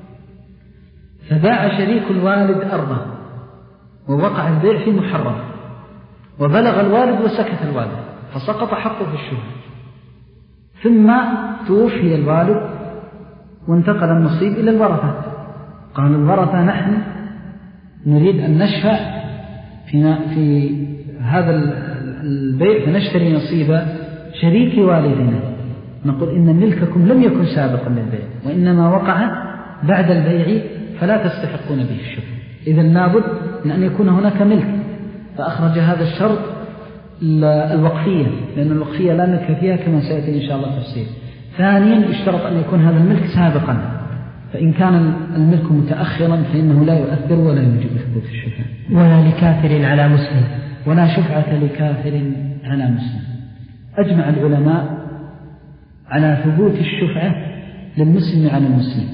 فباع شريك الوالد أرضه ووقع البيع في محرم، وبلغ الوالد وسكت الوالد فسقط حقه في الشبهة، ثم توفي الوالد وانتقل النصيب إلى الورثة. قال الورثة نحن نريد أن نشفع في, في هذا البيع فنشتري نصيب شريك والدنا. نقول إن ملككم لم يكن سابقا للبيع وإنما وقع بعد البيع فلا تستحقون به الشفعة. إذن لابد من أن يكون هناك ملك، فأخرج هذا الشرط الوقفية، لأن الوقفية لا ملك فيها كما سيأتي إن شاء الله تفصيل. ثانيا اشترط أن يكون هذا الملك سابقا، فإن كان الملك متأخرا فإنه لا يؤثر ولا يوجب ثبوت الشفعة. ولا لكافر على مسلم، ولا شفعة لكافر على مسلم. أجمع العلماء على ثبوت الشفعة للمسلم على المسلم،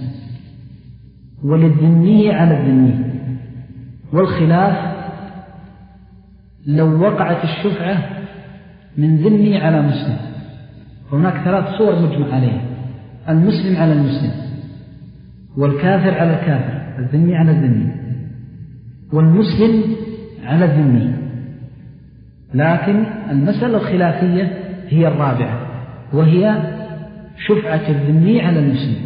وللذمي على الذمي، والخلاف لو وقعت الشفعة من ذمي على مسلم. هناك ثلاث صور مجمع عليها: المسلم على المسلم، والكافر على الكافر، الذمي على الذمي، والمسلم على الذمي. لكن المسألة الخلافية هي الرابعة، وهي شفعة الذمي على المسلم.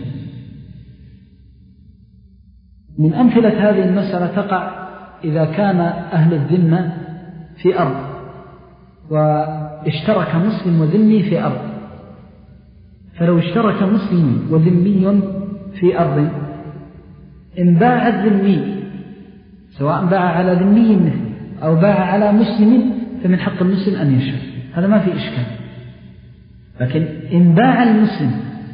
من أمثلة هذه المسألة تقع إذا كان أهل الذمة في أرض واشترك مسلم وذمي في أرض، فلو اشترك مسلم وذمي في أرض، إن باع الذمي سواء باع على ذمي مثل أو باع على مسلم فمن حق المسلم أن يشفع، هذا ما في إشكال. لكن إن باع المسلم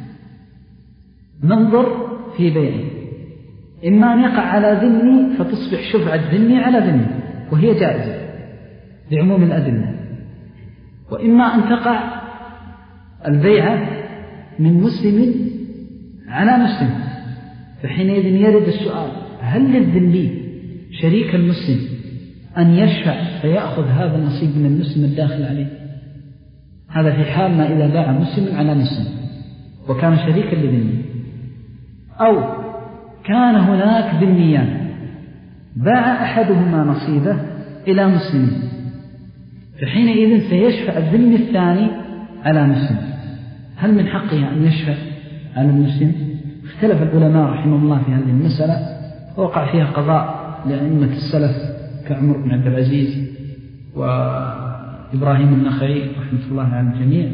ننظر في بيعه، إما أن يقع على ذمي فتصبح شفعة ذمي على ذمي وهي جائزة لعموم الأدلة، وإما أن تقع البيعة من مسلم على مسلم، فحينئذ يرد السؤال: هل للذمي شريك المسلم أن يشفع فيأخذ هذا النصيب من المسلم الداخل عليه؟ هذا في حال ما إذا باع مسلم على مسلم وكان شريكا لذمي، أو كان هناك ذميان باع أحدهما نصيبه إلى مسلم، فحينئذ سيشفع الذمي الثاني على مسلم. هل من حقه أن يشفع على المسلم؟ اختلف العلماء رحمه الله في هذه المسألة، ووقع فيها قضاء لأئمة السلف كعمر بن عبد العزيز وإبراهيم النخعي رحمة الله على الجميع.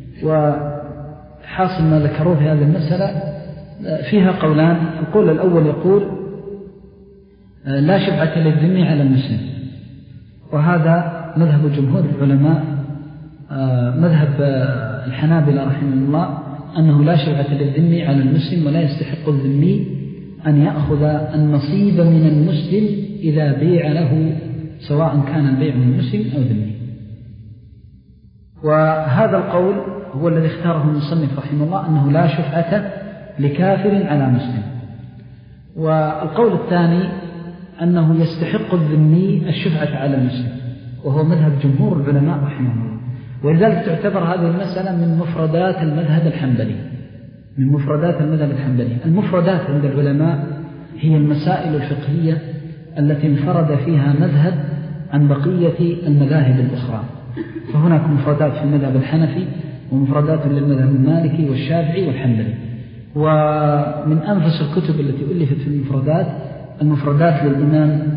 وحاصل ما ذكروه في هذه المسألة فيها قولان: القول الأول يقول لا شفعة للذمي على المسلم، وهذا مذهب جمهور العلماء. مذهب الحنابلة رحمه الله أنه لا شفعة للذمي على المسلم، ولا يستحق الذمي أن يأخذ النصيب من المسلم إذا بيع له، سواء كان البيع من مسلم أو ذمي. وهذا القول هو الذي اختاره المصنف رحمه الله، أنه لا شفعة لكافر على مسلم. والقول الثاني أنه يستحق الذمي الشفعة على المسلم، وهو مذهب جمهور العلماء رحمه الله. ولذلك تعتبر هذه المسألة من مفردات المذهب الحنبلي من مفردات المذهب الحنبلي. المفردات عند العلماء هي المسائل الفقهية التي انفرد فيها مذهب عن بقية المذاهب الأخرى. فهناك مفردات في المذهب الحنفي، ومفردات للمذهب المالكي والشافعي والحنبلي. ومن أنفس الكتب التي ألفت في المفردات المفردات للإمام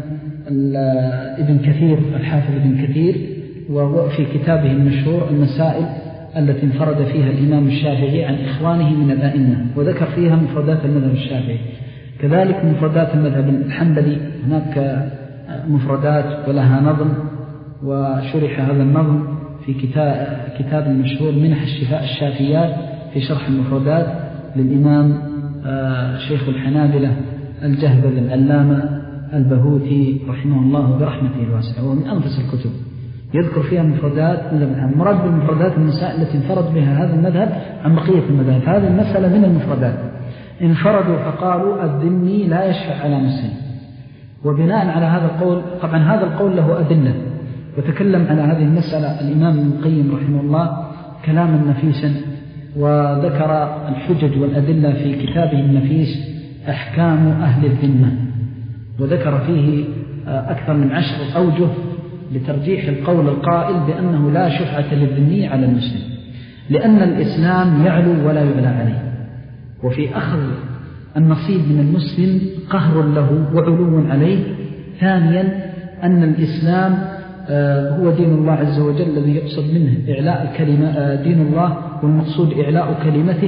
ابن كثير الحافظ ابن كثير، وفي كتابه المشهور المسائل التي انفرد فيها الإمام الشافعي عن إخوانه من الأئمة، وذكر فيها مفردات المذهب الشافعي. كذلك مفردات المذهب الحنبلي هناك مفردات ولها نظم، وشرح هذا النظم في كتاب كتاب المشهور منح الشفاء الشافيات في شرح المفردات للإمام شيخ الحنابلة الجهبذ العلامة البهوتي رحمه الله برحمته الواسعة، ومن أنفس الكتب يذكر فيها مفردات مذهب الحنبلة. مراد بالمفردات المسائل التي انفرد بها هذا المذهب عن بقية المذاهب. هذه المسألة من المفردات انفردوا فقالوا الذمي لا يشفع على مسلم. وبناء على هذا القول، طبعا هذا القول له أدلة، وتكلم على هذه المسألة الإمام ابن القيم رحمه الله كلاما نفيسا، وذكر الحجج والأدلة في كتابه النفيس أحكام أهل الذمة، وذكر فيه أكثر من عشر أوجه لترجيح القول القائل بأنه لا شفعة للذمي على المسلم، لأن الإسلام يعلو ولا يعلى عليه، وفي أخذ النصيب من المسلم قهر له وعلو عليه. ثانيا أن الإسلام هو دين الله عز وجل الذي يقصد منه إعلاء الكلمة، دين الله والمقصود إعلاء كلمته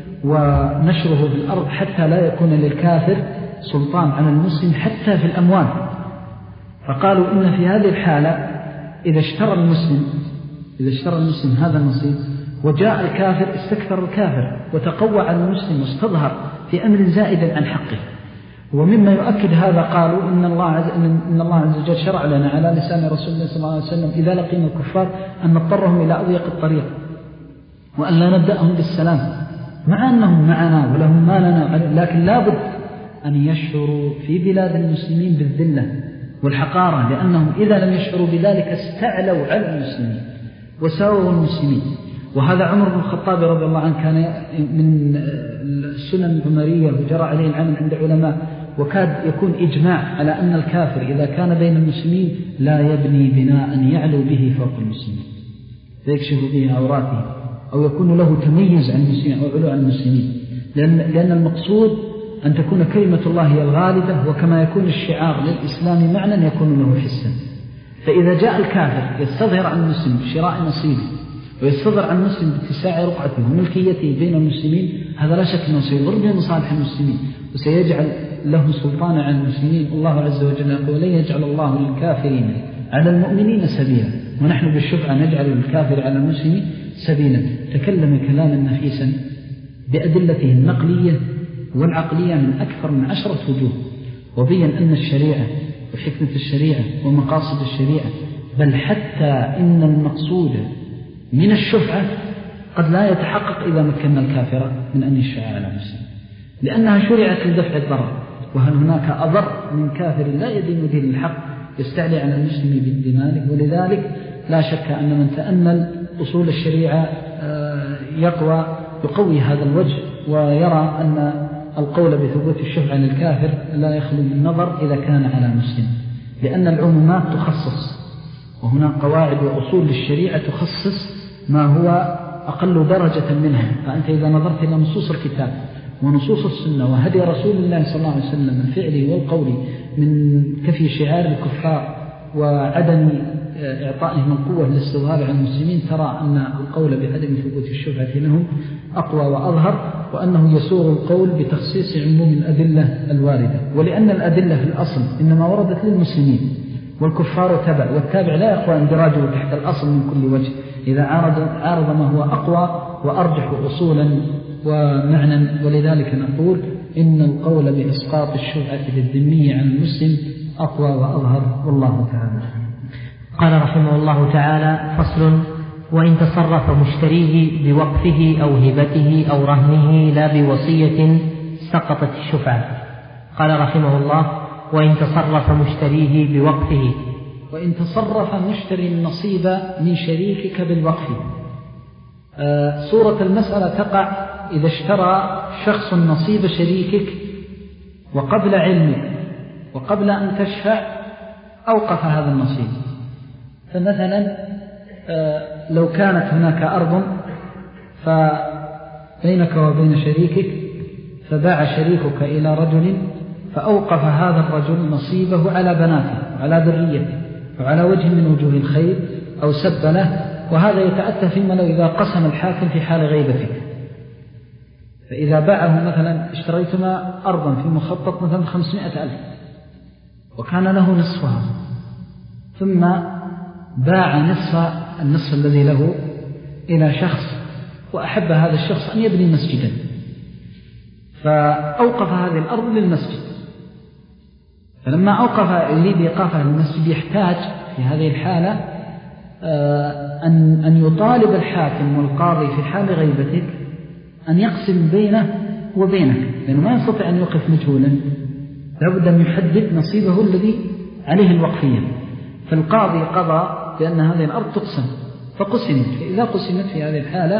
ونشره في الأرض، حتى لا يكون للكافر سلطان على المسلم حتى في الأموال. فقالوا إن في هذه الحالة إذا اشترى المسلم إذا اشترى المسلم هذا النصيب وجاء الكافر استكثر الكافر وتقوى على المسلم واستظهر في أمر زائد عن حقه. ومما يؤكد هذا قالوا إن الله عز, إن الله عز وجل شرع لنا على لسان رسول الله صلى الله عليه وسلم إذا لقينا الكفار أن نضطرهم إلى أضيق الطريق وأن لا نبدأهم بالسلام، مع أنهم معنا ولهم ما لنا، لكن لابد أن يشعروا في بلاد المسلمين بالذلة والحقارة، لأنهم إذا لم يشعروا بذلك استعلوا على المسلمين وساووا المسلمين. وهذا عمر بن الخطاب رضي الله عنه كان من السنن العمرية وجرى عليه العمل عند علماء، وكاد يكون إجماع على أن الكافر إذا كان بين المسلمين لا يبني بناء يعلو به فوق المسلمين فيكشف به عوراته أو يكون له تميز عن المسلمين أو علو عن المسلمين، لأن, لأن المقصود أن تكون كلمة الله هي الغالبة، وكما يكون الشعار للإسلام معنى يكون له حسا. فإذا جاء الكافر يستظهر عن المسلم بشراء نصيبه ويستظهر عن المسلم باتساع رقعته وملكيته بين المسلمين، هذا لا شك أنه سيضر بمصالح المسلمين وسيجعل له سلطانا على المسلمين. الله عز وجل يقول لن يجعل الله للكافرين على المؤمنين سبيلا، ونحن بالشفعة نجعل الكافر على المسلمين سبيلا. تكلم كلاما نفيسا بأدلته النقلية والعقلية من أكثر من عشرة وجوه، وبين أن الشريعة وحكمة الشريعة ومقاصد الشريعة، بل حتى إن المقصود من الشفعة قد لا يتحقق إذا مكن الكافر من أن يشفع على المسلم، لأنها شرعت لدفع الضرر. وهل هناك أضر من كافر لا يدين دين الحق يستعلي على المسلم بالدماء؟ ولذلك لا شك أن من تأمل أصول الشريعة يقوى يقوي هذا الوجه، ويرى أن القول بثبوت الشفعة للكافر لا يخلو من نظر إذا كان على مسلم، لأن العمومات تخصص، وهناك قواعد وأصول للشريعة تخصص ما هو أقل درجة منها. فأنت إذا نظرت إلى نصوص الكتاب ونصوص السنة وهدي رسول الله صلى الله عليه وسلم من فعله والقول من كفي شعار الكفار وعدم إعطائهم القوة للاستظهار على المسلمين، ترى أن القول بعدم ثبوت الشفعة لهم أقوى وأظهر، وأنه يسوغ القول بتخصيص عموم الأدلة الواردة. ولأن الأدلة في الأصل إنما وردت للمسلمين والكفار تبع، والتابع لا يقوى اندراجه تحت الأصل من كل وجه إذا عارض, عارض ما هو أقوى وأرجح أصولا ومعنى. ولذلك نقول إن القول بإسقاط الشفعة للذمية عن المسلم أقوى وأظهر، والله تعالى. قال رحمه الله تعالى: فصل: وإن تصرف مشتريه بوقفه أو هبته أو رهنه لا بوصية سقطت الشفعة. قال رحمه الله: وإن تصرف مشتريه بوقفه. وإن تصرف مشتري النصيب من شريكك بالوقف. آه صورة المسألة تقع إذا اشترى شخص نصيب شريكك وقبل علمك وقبل أن تشفع أوقف هذا النصيب. فمثلا آه لو كانت هناك أرض فبينك وبين شريكك، فباع شريكك إلى رجل فأوقف هذا الرجل نصيبه على بناته وعلى ذريته وعلى وجه من وجوه الخير أو سب له، وهذا يتأتى فيما لو إذا قسم الحاكم في حال غيبتك. فإذا باعه مثلا اشتريتما أرضا في مخطط مثلا خمسمائة ألف وكان له نصفها، ثم باع نصف النصف الذي له إلى شخص وأحب هذا الشخص أن يبني مسجدا، فأوقف هذه الأرض للمسجد. فلما أوقف يريد إيقافها للمسجد يحتاج في هذه الحالة أن أن يطالب الحاكم والقاضي في حال غيبتك أن يقسم بينه وبينك، لأنه ما يستطيع أن يوقف مجهولا، لابد أن يحدد نصيبه الذي عليه الوقفية. فالقاضي قضى بأن هذه الأرض تقسم فقسمت، فإذا قسمت في هذه الحالة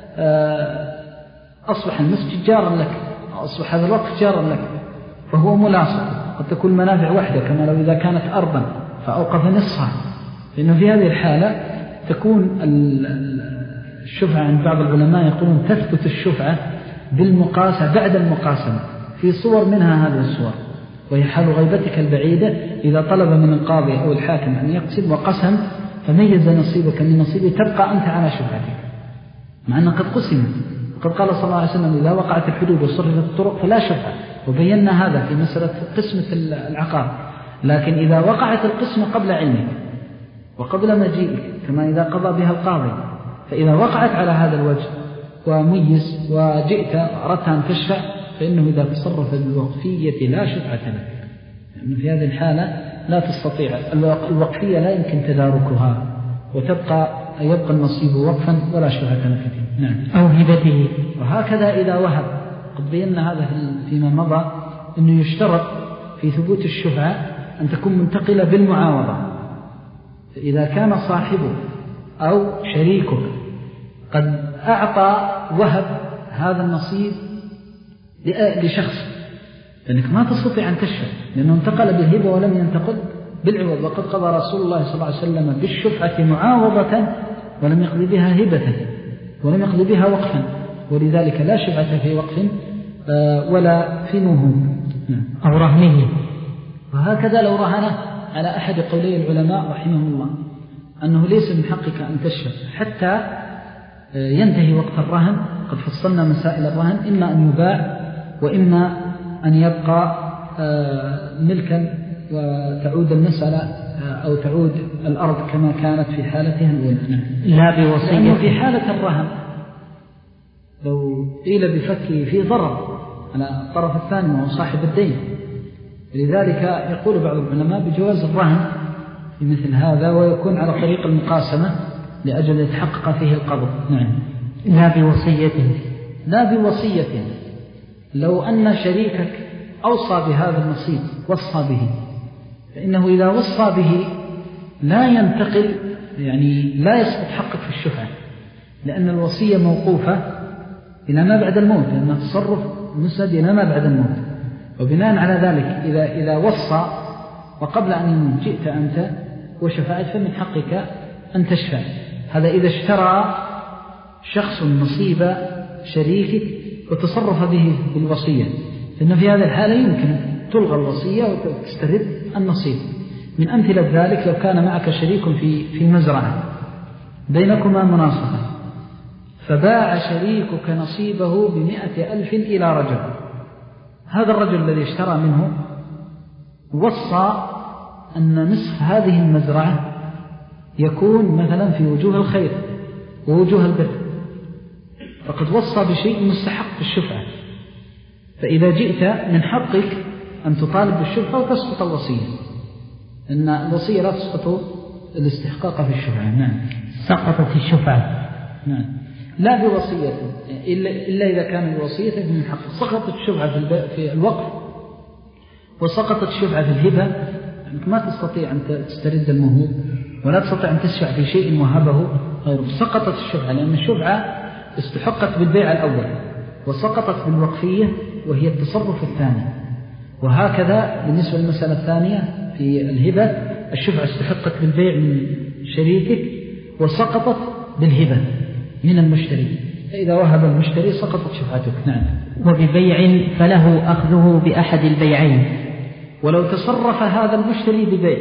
أصبح المسجد جارا لك، أصبح هذا الوقف جارا لك، فهو ملاصق. قد تكون منافع واحدة كما لو إذا كانت أرضا فأوقف نصفها، لأنه في هذه الحالة تكون الشفعة عند بعض العلماء يقولون تثبت الشفعة بالمقاسة بعد المقاسمة في صور منها هذه الصور، وهي حال غيبتك البعيدة إذا طلب من القاضي أو الحاكم أن يقسم وقسم فميز نصيبك من نصيبه تبقى أنت على شفعتك، مع أنه قد قسمت. وقد قال صلى الله عليه وسلم: إذا وقعت الحدود وصرفت الطرق فلا شفعة، وبينا هذا في مسألة قسمة العقار. لكن إذا وقعت القسمة قبل علمك وقبل مجيئك كما إذا قضى بها القاضي، فإذا وقعت على هذا الوجه وميز وجئت أردت أن تشفع فإنه إذا تصرف بالوقفية لا شفعة له، يعني في هذه الحالة لا تستطيع الوقفية، لا يمكن تداركها، وتبقى يبقى النصيب وقفا ولا شفعة لك فيه. نعم. أو هبته. وهكذا إذا وهب، قد بينا هذا فيما مضى، أنه يشترط في ثبوت الشفعة أن تكون منتقلة بالمعاوضة. فإذا كان صاحبه أو شريكه قد أعطى وهب هذا النصيب لشخص، لأنك ما تستطيع أن تشفع، لأنه انتقل بالهبة ولم ينتقل بالعوض. وقد قضى رسول الله صلى الله عليه وسلم بالشفعة معاوضة ولم يقضي بها هبة ولم يقضي بها وقفا، ولذلك لا شفعة في وقف ولا في موهوب أو رهنه. وهكذا لو رهنه على أحد قولي العلماء رحمه الله أنه ليس من حقك أن تشفع حتى ينتهي وقت الرهن. قد فصلنا مسائل الرهن، إما أن يباع وإما أن يبقى ملكا وتعود المسألة أو تعود الأرض كما كانت في حالتها الأولى. لا بوصية. لأنه في حالة الرهن لو قيل بفكه في ضرر على الطرف الثاني وهو صاحب الدين، لذلك يقول بعض العلماء بجواز الرهن في مثل هذا، ويكون على طريق المقاسمة لأجل يتحقق فيه القبض. نعم. لا بوصية. لا بوصية. لو أن شريكك أوصى بهذا النصيب وصى به، فإنه إذا وصى به لا ينتقل، يعني لا يسقط حقك في الشفعة، لأن الوصية موقوفة إلى ما بعد الموت، لأن التصرف مسند إلى ما بعد الموت. وبناء على ذلك إذا, إذا وصى وقبل أن جئت أنت وشفعت فمن حقك أن تشفع. هذا إذا اشترى شخص نصيب شريكك وتصرف به بالوصية، فإن في هذه الحالة يمكن تلغى الوصية وتسترد النصيب. من أمثلة ذلك لو كان معك شريك في في مزرعة بينكما مناصفة، فباع شريكك نصيبه بمئة ألف إلى رجل. هذا الرجل الذي اشترى منه وصى أن نصف هذه المزرعة يكون مثلا في وجوه الخير ووجوه البر، فقد وصى بشيء مستحق في الشفعة. فإذا جئت من حقك أن تطالب بالشفعة وتسقط الوصية، إن الوصية لا تسقط الاستحقاق في الشفعة. نعم. سقطت الشفعة. نعم. لا بوصية إلا, إلا إذا كان الوصية من حق. سقطت الشفعة في, في الوقف، وسقطت الشفعة في الهبة، أنك ما تستطيع أن تسترد الموهوب ولا تستطيع أن تشفع في شيء وهبه غيره. سقطت الشفعة لأن الشفعة استحقت بالبيع الأول، وسقطت بالوقفية وهي التصرف الثاني. وهكذا بالنسبة للمسألة الثانية في الهبة، الشفعة استحقت بالبيع من شريكك وسقطت بالهبة من المشتري، فإذا وهب المشتري سقطت شفعتك. نعم. وببيع فله أخذه بأحد البيعين. ولو تصرف هذا المشتري ببيع،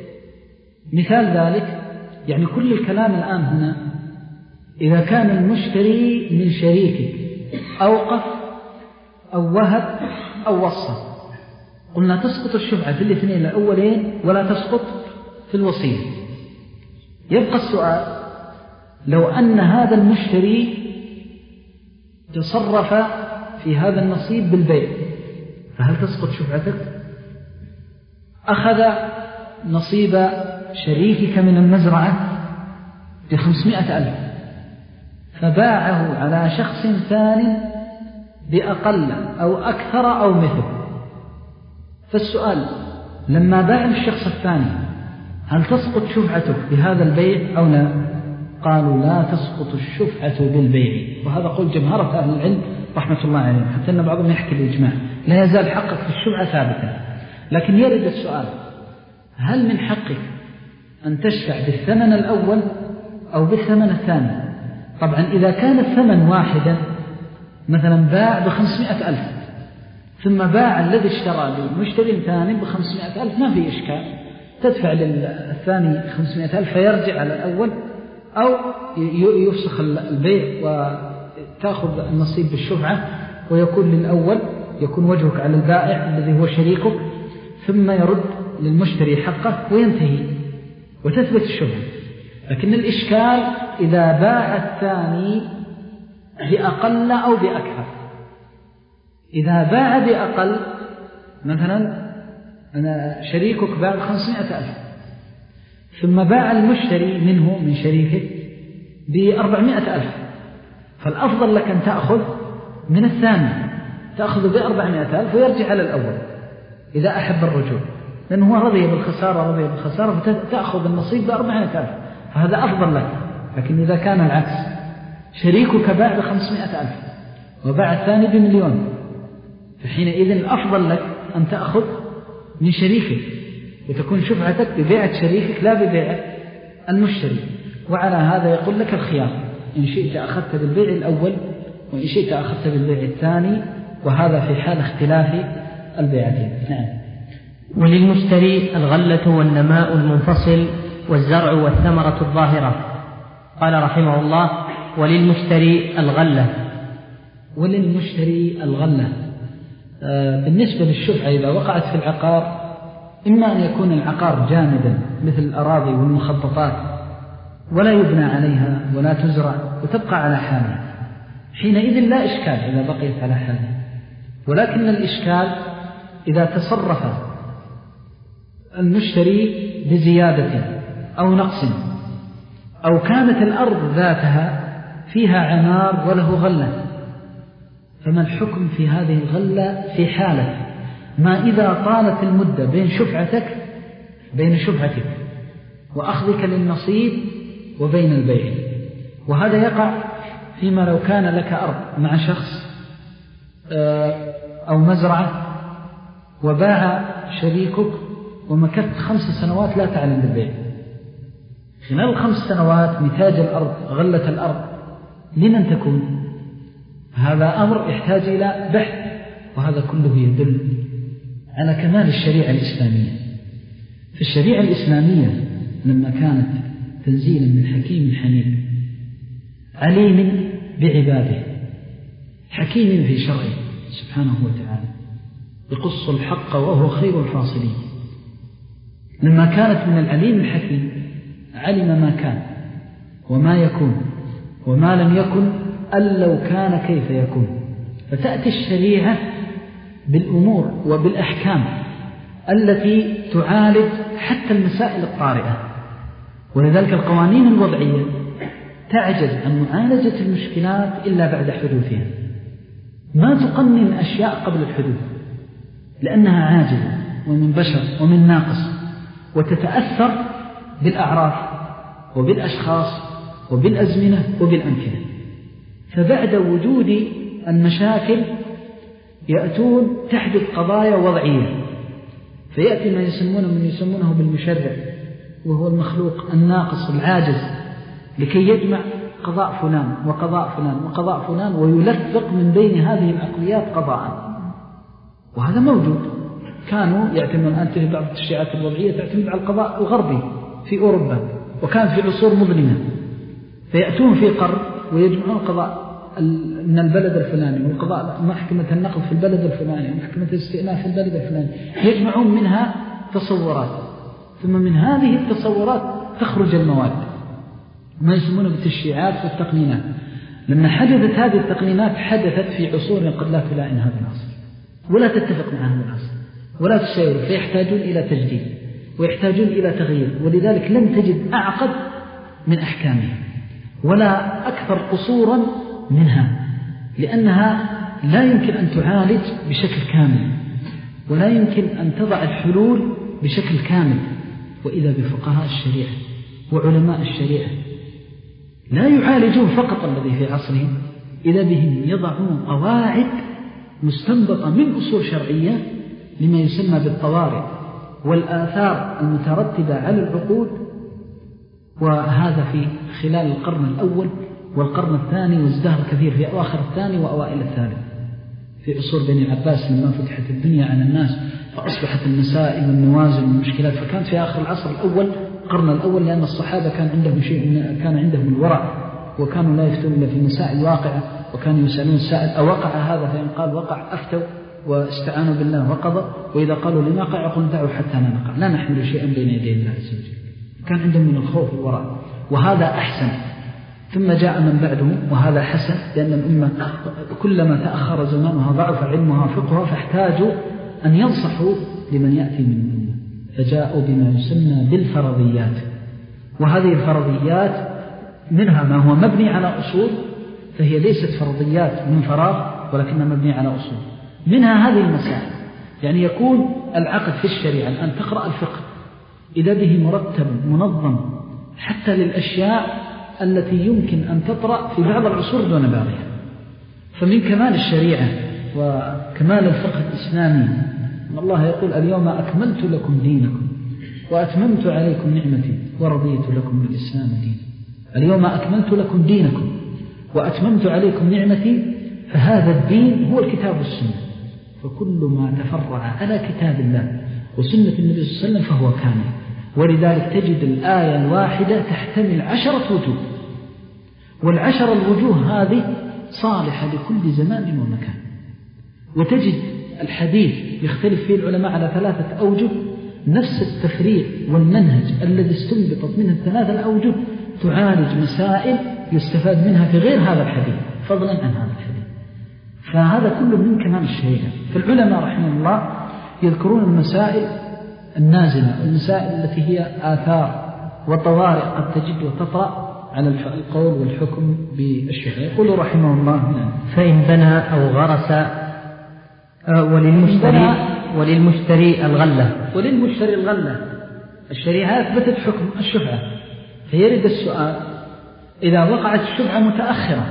مثال ذلك يعني كل الكلام الآن هنا إذا كان المشتري من شريكك أوقف أو وهب أو وصى، قلنا تسقط الشفعة في الاثنين الأولين ولا تسقط في الوصية. يبقى السؤال، لو أن هذا المشتري تصرف في هذا النصيب بالبيع، فهل تسقط شفعتك؟ أخذ نصيب شريكك من المزرعة بخمسمائة ألف فباعه على شخص ثاني بأقل أو أكثر أو مثل. فالسؤال، لما باع الشخص الثاني هل تسقط شفعته بهذا البيع أو لا؟ قالوا لا تسقط الشفعة بالبيع، وهذا قول جمهرة أهل العلم رحمة الله عليهم، حتى أن بعضهم يحكي الإجماع. لا يزال حقك في الشفعة ثابتا، لكن يرد السؤال، هل من حقك أن تشفع بالثمن الأول أو بالثمن الثاني؟ طبعا إذا كان الثمن واحدا، مثلا باع بخمسمائة ألف ثم باع الذي اشترى للمشتري ثاني بخمسمائة ألف، ما في إشكال، تدفع للثاني خمسمائة ألف فيرجع على الأول، أو يفسخ البيع وتأخذ النصيب بالشفعة ويكون للأول، يكون وجهك على البائع الذي هو شريكك، ثم يرد للمشتري حقه وينتهي وتثبت الشفعة. لكن الإشكال إذا باع الثاني بأقل أو بأكثر. إذا باع بأقل، مثلا أنا شريكك باع بخمسمائة ألف، ثم باع المشتري منه من شريكه بأربعمائة ألف، فالأفضل لك أن تأخذ من الثاني، تأخذ بأربعمائة ألف ويرجع على الأول إذا أحب الرجوع، لأنه هو رضي بالخسارة رضي بالخسارة فتأخذ النصيب بأربعمائة ألف، فهذا أفضل لك. لكن إذا كان العكس، شريكك باع بخمسمائة ألف وباع الثاني بمليون، فحينئذ الأفضل لك أن تأخذ من شريكك وتكون شفعتك ببيعة شريكك لا ببيعة المشتري. وعلى هذا يقول لك الخيار، إن شئت أخذت بالبيع الأول وإن شئت أخذت بالبيع الثاني، وهذا في حال اختلاف البيعتين. نعم. وللمشتري الغلة والنماء المنفصل والزرع والثمرة الظاهرة. قال رحمه الله: وللمشتري الغلة. وللمشتري الغلة آه بالنسبة للشفعة إذا وقعت في العقار، إما أن يكون العقار جامدا مثل الأراضي والمخططات ولا يبنى عليها ولا تزرع وتبقى على حالها، حينئذ لا إشكال إذا بقيت على حالها. ولكن الإشكال إذا تصرف المشتري بزيادة أو نقص، أو كانت الأرض ذاتها فيها عمار وله غلة، فما الحكم في هذه الغلة في حالة ما إذا طالت المدة بين شفعتك بين شفعتك وأخذك للنصيب وبين البيع؟ وهذا يقع فيما لو كان لك أرض مع شخص أو مزرعة وباع شريكك ومكثت خمس سنوات لا تعلم بالبيع، خلال الخمس سنوات نتاج الأرض غلة الأرض لمن تكون؟ هذا أمر يحتاج إلى بحث، وهذا كله يدل على كمال الشريعة الإسلامية. في الشريعة الإسلامية لما كانت تنزيلا من حكيم حميد عليم بعباده حكيم في شرعه سبحانه وتعالى يقص الحق وهو خير الفاصلين، لما كانت من العليم الحكيم علم ما كان وما يكون وما لم يكن أن لو كان كيف يكون، فتأتي الشريعة بالأمور وبالأحكام التي تعالج حتى المسائل الطارئة. ولذلك القوانين الوضعية تعجز عن معالجة المشكلات إلا بعد حدوثها، ما تقنن أشياء قبل الحدوث لأنها عاجزة ومن بشر ومن ناقص، وتتأثر بالأعراف وبالأشخاص وبالأزمنة وبالأمكنة. فبعد وجود المشاكل يأتون تحدث قضايا وضعية، فيأتي ما يسمونه من يسمونه بالمشرع، وهو المخلوق الناقص العاجز، لكي يجمع قضاء فلان وقضاء فلان وقضاء فلان ويلفق من بين هذه العقليات قضاء. وهذا موجود، كانوا يعتمدون أنت في بعض التشريعات الوضعية تعتمد على القضاء الغربي في أوروبا، وكان في عصور مظلمة، فيأتون في قرن ويجمعون قضاء من البلد الفلاني والقضاء محكمة النقض في البلد الفلاني ومحكمة الاستئناف في البلد الفلاني، يجمعون منها تصورات، ثم من هذه التصورات تخرج المواد ما يسمونه بالتشريعات والتقنينات. لما حدثت هذه التقنينات حدثت في عصور قد لا تلائم هذا العصر ولا تتفق مع هذا العصر ولا تساير، فيحتاجون إلى تجديد ويحتاجون إلى تغيير. ولذلك لم تجد أعقد من أحكامها ولا أكثر قصورا منها، لأنها لا يمكن أن تعالج بشكل كامل ولا يمكن أن تضع الحلول بشكل كامل. وإذا بفقهاء الشريعة وعلماء الشريعة لا يعالجون فقط الذي في عصرهم، إذا بهم يضعون قواعد مستنبطة من أصول شرعية لما يسمى بالطوارئ والآثار المترتبة على العقود. وهذا في خلال القرن الأول والقرن الثاني، وازدهر كثير في أواخر الثاني وأوائل الثالث في عصور بني العباس لما فتحت الدنيا على الناس فأصبحت المسائل والنوازل والمشكلات. فكانت في آخر العصر الأول القرن الأول لأن الصحابة كان عندهم شيء كان عندهم الورع وكانوا لا يفتون إلا في المسائل الواقعة، وكانوا يسألون السائل أوقع هذا، فإن قال وقع أفتوا واستعانوا بالله وقضى، وإذا قالوا لما قع يقول دعوا حتى لا نقع، لا نحمل شيئا بين يدي الله عز وجل. كان عندهم من الخوف والورع، وهذا أحسن ثم جاء من بعده وهذا حسن، لأن الأمة كلما تأخر زمانها ضعف علمها فقهها، فاحتاجوا أن ينصحوا لمن يأتي من الأمة، فجاءوا بما يسمى بالفرضيات. وهذه الفرضيات منها ما هو مبني على أصول، فهي ليست فرضيات من فراغ ولكنها مبني على أصول. منها هذه المسائل، يعني يكون العقد في الشريعة أن تقرأ الفقه إذا به مرتب منظم حتى للأشياء التي يمكن أن تطرأ في بعض العصور دون بعضها. فمن كمال الشريعة وكمال الفقه الإسلامي أن الله يقول اليوم أكملت لكم دينكم وأتممت عليكم نعمتي ورضيت لكم الإسلام دينا. اليوم أكملت لكم دينكم وأتممت عليكم نعمتي، فهذا الدين هو الكتاب والسنة، فكل ما تفرع على كتاب الله وسنة النبي صلى الله عليه وسلم فهو كامل. ولذلك تجد الآية الواحدة تحتمل عشرة وجوه، والعشر الوجوه هذه صالحة لكل زمان ومكان. وتجد الحديث يختلف فيه العلماء على ثلاثة أوجه، نفس التفريق والمنهج الذي استنبطت منه الثلاثة الأوجه تعالج مسائل يستفاد منها في غير هذا الحديث فضلا عن هذا الحديث. فهذا كله من كمال الشريعة. فالعلماء رحمه الله يذكرون المسائل النازلة، المسائل التي هي آثار وطوارئ قد تجد وتطرأ على القول والحكم بالشريعة. يقول رحمه الله: فإن بنى أو غرس وللمشتري وللمشتري الغلة وللمشتري الغلة الشريعة أثبتت حكم الشفعة، فيرد السؤال: إذا وقعت الشفعة متأخرة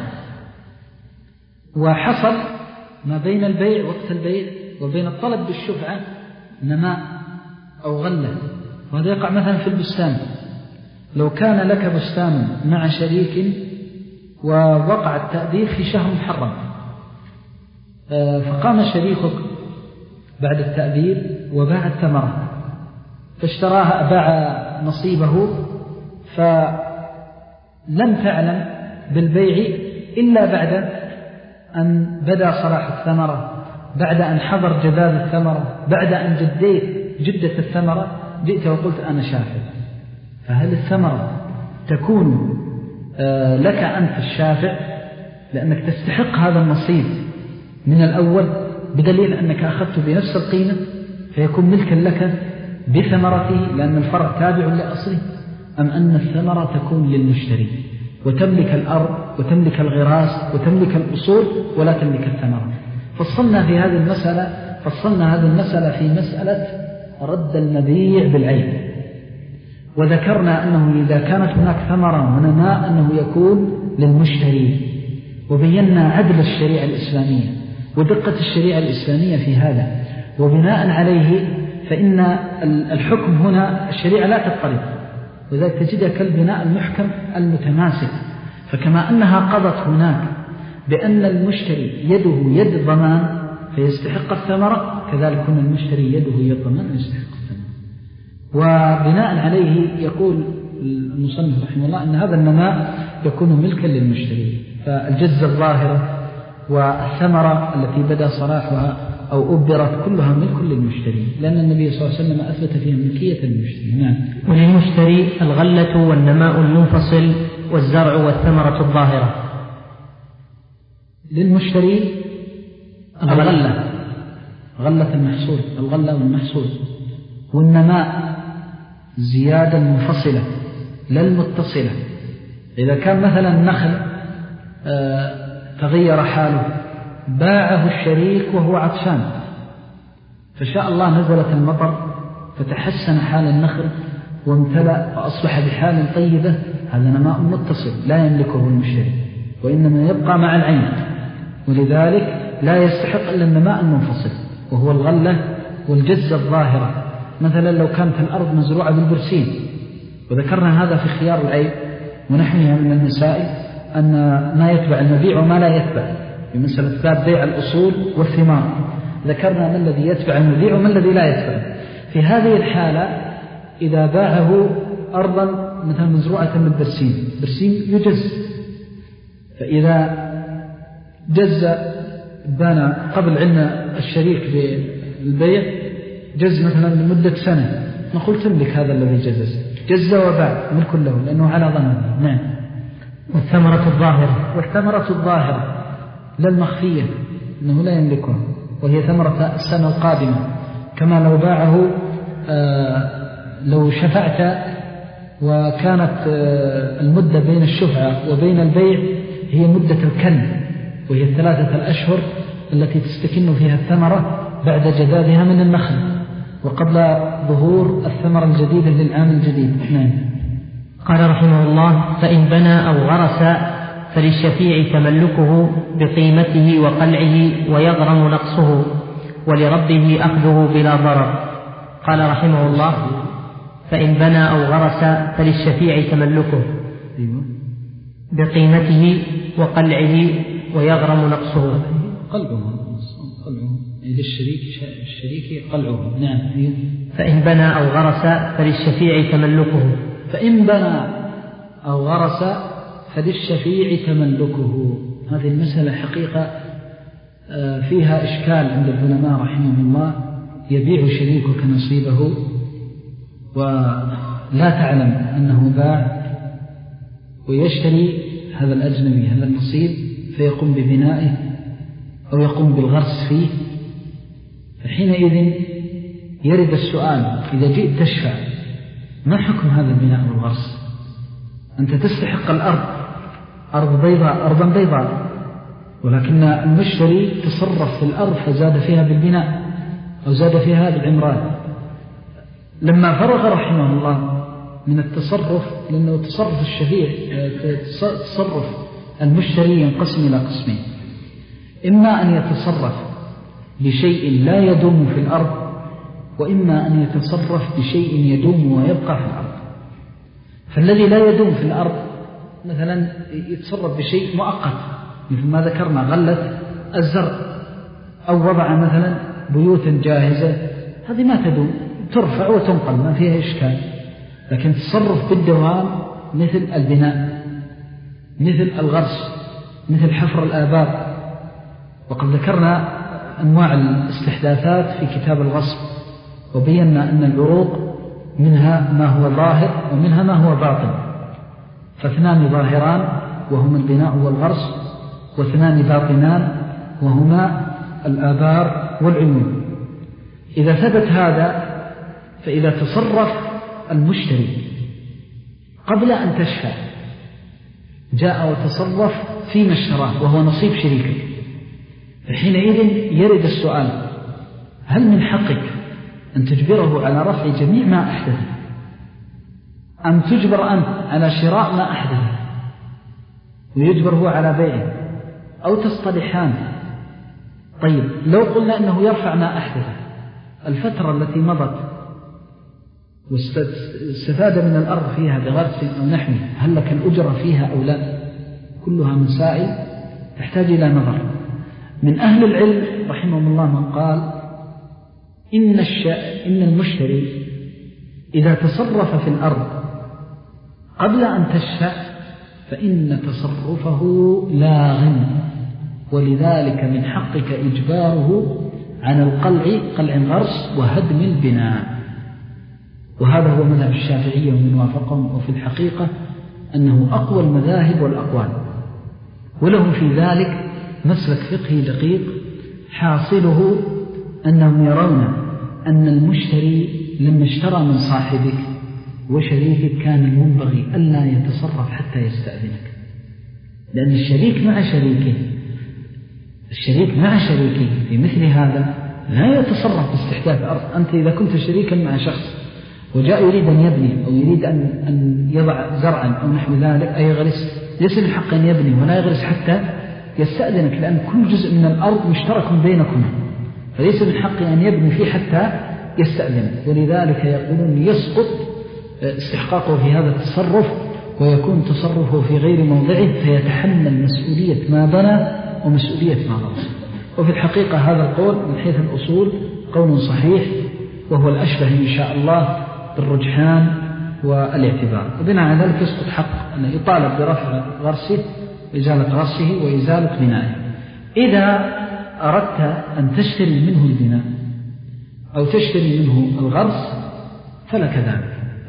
وحصل ما بين البيع وقت البيع وبين الطلب بالشفعة نماء أو غلة، وهذا يقع مثلا في البستان. لو كان لك بستان مع شريك ووقع التأدير في شهر محرم، فقام شريكك بعد التأدير وباع الثمرة فاشتراها، باع نصيبه، فلم تعلم بالبيع إلا بعد أن بدا صلاح الثمرة، بعد أن حضر جذاذ الثمرة، بعد أن جديت جدة الثمرة، جئت وقلت أنا شافع. فهل الثمرة تكون لك أنت الشافع لأنك تستحق هذا النصيب من الأول بدليل أنك أخذت بنفس القيمة فيكون ملكا لك بثمرته لأن الفرع تابع لأصله، أم أن الثمرة تكون للمشتري وتملك الأرض وتملك الغراس وتملك الأصول ولا تملك الثمرة؟ فصلنا في هذه المسألة فصلنا هذه المسألة في مسألة رد المبيع بالعين، وذكرنا أنه إذا كانت هناك ثمرة ونماء أنه يكون للمشتري، وبينا عدل الشريعة الإسلامية ودقة الشريعة الإسلامية في هذا، وبناء عليه فإن الحكم هنا الشريعة لا تضطرب، وذلك تجدها كالبناء المحكم المتماسك. فكما أنها قضت هناك بأن المشتري يده يد ضمان فيستحق الثمرة، كذلك هنا المشتري يده يد ضمان فيستحق الثمرة. وبناء عليه يقول المصنف رحمه الله أن هذا النماء يكون ملكا للمشتري. فالجزة الظاهرة والثمرة التي بدأ صلاحها أو أبرت كلها ملك للمشتري، لأن النبي صلى الله عليه وسلم أثبت فيها ملكية للمشتري. نعم. وللمشتري الغلة والنماء المنفصل والزرع والثمرة الظاهرة. للمشتري الغلة، غلة المحصول، الغلة والمحصول، والنماء زيادة منفصلة لا المتصلة. إذا كان مثلا النخل تغير حاله باعه الشريك وهو عطشان، فشاء الله نزلت المطر فتحسن حال النخل وامتلأ وأصبح بحال طيبة، هذا نماء متصل لا يملكه المشتري وإنما يبقى مع العين، ولذلك لا يستحق إلا النماء المنفصل وهو الغلة والجزة الظاهرة. مثلا لو كانت الأرض مزروعة بالبرسيم، وذكرنا هذا في خيار العيب ونحنها من المسائل أن ما يتبع المبيع وما لا يتبع، بمسألة باب بيع الأصول والثمار ذكرنا ما الذي يتبع المبيع وما الذي لا يتبع. في هذه الحالة إذا باعه أرضا مثلا مزروعة بالبرسيم، برسيم يجز، فإذا جز بان قبل علم الشريك بالبيع جز مثلا لمدة سنة، نقول تملك هذا الذي جزز، جز وباع ملك له لأنه على ضمان. نعم. والثمرة الظاهرة والثمرة الظاهرة لا المخفية أنه لا يملكها، وهي ثمرة السنة القادمة، كما لو باعه آه لو شفعت وكانت آه المدة بين الشفعة وبين البيع هي مدة الكن، وهي الثلاثة الأشهر التي تستكن فيها الثمرة بعد جدادها من النخل وقبل ظهور الثمرة الجديدة للعام الجديد. نعم. قال رحمه الله: فإن بنى أو غرس فللشفيع تملكه بقيمته وقلعه ويغرم نقصه، ولربه أخذه بلا ضرر. قال رحمه الله: فإن بنى أو غرس فللشفيع تملكه بقيمته وقلعه ويغرم نقصه. قلعه قلعه للشريك الشريك قلعه. نعم. فإن بنى أو غرس فللشفيع تملكه. فإن بنى أو غرس فللشفيع تملكه. هذه المسألة حقيقة فيها إشكال عند العلماء رحمهم الله. يبيع شريكك نصيبه ولا تعلم أنه باع، ويشتري هذا الأجنبي هذا النصيب فيقوم ببنائه أو يقوم بالغرس فيه. فحينئذ يرد السؤال: إذا جئت تشفع ما حكم هذا البناء والغرس؟ أنت تستحق الأرض، أرض بيضاء أرضا بيضاء، ولكن المشتري تصرف في الأرض فزاد فيها بالبناء أو زاد فيها بالعمران. لما فرغ رحمه الله من التصرف، لأنه تصرف الشفيع تصرف المشتري ينقسم إلى قسمين: إما أن يتصرف بشيء لا يدوم في الأرض، وإما أن يتصرف بشيء يدوم ويبقى في الأرض. فالذي لا يدوم في الأرض مثلا يتصرف بشيء مؤقت مثل ما ذكرنا غلة الزرع، أو وضع مثلا بيوت جاهزة، هذه ما تدوم، ترفع وتنقل ما فيها إشكال. لكن تصرف بالدوام مثل البناء، مثل الغرس، مثل حفر الآبار. وقد ذكرنا أنواع الاستحداثات في كتاب الغصب، وبينا أن العروق منها ما هو ظاهر ومنها ما هو باطن، فاثنان ظاهران وهما البناء والغرس، واثنان باطنان وهما الآبار والعيون. إذا ثبت هذا، فإذا تصرف المشتري قبل أن تشفع جاء وتصرف فيما اشتراه وهو نصيب شريكه، فحينئذ يرد السؤال: هل من حقك أن تجبره على رفع جميع ما أحدث، أم تجبر أنت على شراء ما أحدث ويجبر هو على بيعه، أو تصطلحان؟ طيب لو قلنا أنه يرفع ما أحدث، الفترة التي مضت واستفاد من الأرض فيها بغرس أو نحوه، هل لك الأجرة فيها أو لا؟ كلها مسائل تحتاج إلى نظر. من أهل العلم رحمهم الله من قال إن, الش... إن المشتري إذا تصرف في الأرض قبل أن تشفع فإن تصرفه لاغ، ولذلك من حقك إجباره عن القلع، قلع الغرس وهدم البناء. وهذا هو مذهب الشافعية ومن وافقهم، وفي الحقيقة أنه أقوى المذاهب والأقوال، ولهم في ذلك مسلك فقهي دقيق حاصله أنهم يرون أن المشتري لما اشترى من صاحبك وشريكك كان المنبغي ألا يتصرف حتى يستأذنك، لأن الشريك مع شريكه الشريك مع شريكه في مثل هذا لا يتصرف باستحداث أرض. أنت إذا كنت شريكا مع شخص وجاء يريد أن يبني أو يريد أن, أن يضع زرعا أو نحو ذلك أي يغرس، ليس من حق أن يبني ولا يغرس حتى يستأذنك، لأن كل جزء من الأرض مشترك بينكما، فليس من حق أن يبني فيه حتى يستأذنك. ولذلك يقولون يسقط استحقاقه في هذا التصرف ويكون تصرفه في غير موضعه، فيتحمل مسؤولية ما بنى ومسؤولية ما غرس. وفي الحقيقة هذا القول من حيث الأصول قول صحيح، وهو الأشبه إن شاء الله بالرجحان والاعتبار. وبناء على ذلك يسقط حق أن يطالب برفع غرسه وإزالة غرسه وإزالة بنائه. إذا أردت أن تشتري منه البناء أو تشتري منه الغرس فلك ذلك،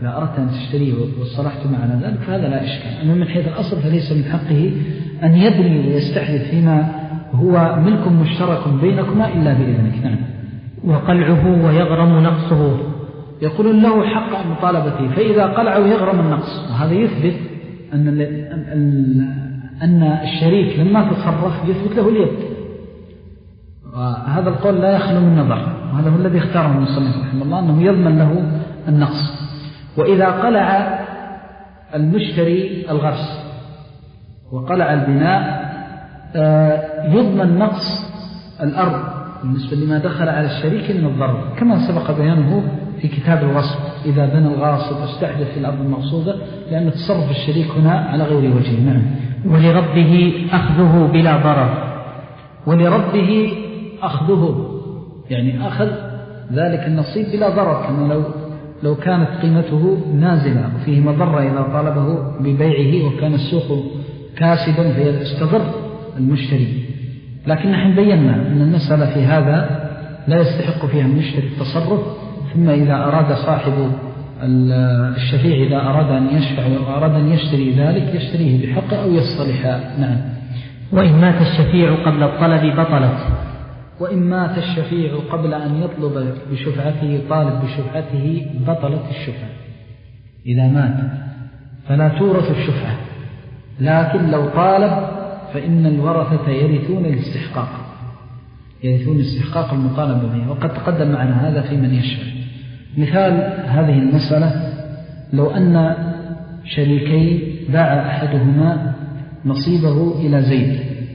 إذا أردت أن تشتريه وصلحت معنا ذلك فهذا لا إشكال. أما من حيث الأصل فليس من حقه أن يبني ويستحدث فيما هو ملك مشترك بينكما إلا بإذنك. نعم. وقلعه ويغرم نقصه، يقولون له حق مطالبته، فإذا قلعه يغرم النقص، وهذا يثبت أن أن الشريك لما تصرف يثبت له اليد، وهذا القول لا يخلو من نظر، وهذا هو الذي اختاره المصنف رحمه الله أنه يضمن له النقص. وإذا قلع المشتري الغرس وقلع البناء يضمن نقص الأرض بالنسبة لما دخل على الشريك من الضرر، كما سبق بيانه في كتاب الوصف. إذا بنى الغاصب واستحدث في الأرض المغصوبة، لأن تصرف الشريك هنا على غير وجه. نعم. ولربه أخذه بلا ضرر، ولربه أخذه يعني أخذ ذلك النصيب بلا ضرر، كما لو لو كانت قيمته نازلة وفيه مضرة إذا طالبه ببيعه وكان السوق كاسدا فيستضر المشتري. لكن نحن بينا أن المسألة في هذا لا يستحق فيها المشتري التصرف، ثم إذا أراد صاحب الشفيع إذا أراد أن يشفع وأراد أن يشتري ذلك يشتريه بحقه أو يصطلح. نعم. وإن مات الشفيع قبل الطلب بطلت، وإن مات الشفيع قبل أن يطلب بشفعته طالب بشفعته بطلت الشفعة. إذا مات فلا تورث الشفعة، لكن لو طالب فإن الورثة يرثون الاستحقاق، يرثون استحقاق المطالبة به، وقد تقدم معنا هذا في من يشفع. مثال هذه المسألة لو أن شريكين باع أحدهما نصيبه إلى زيد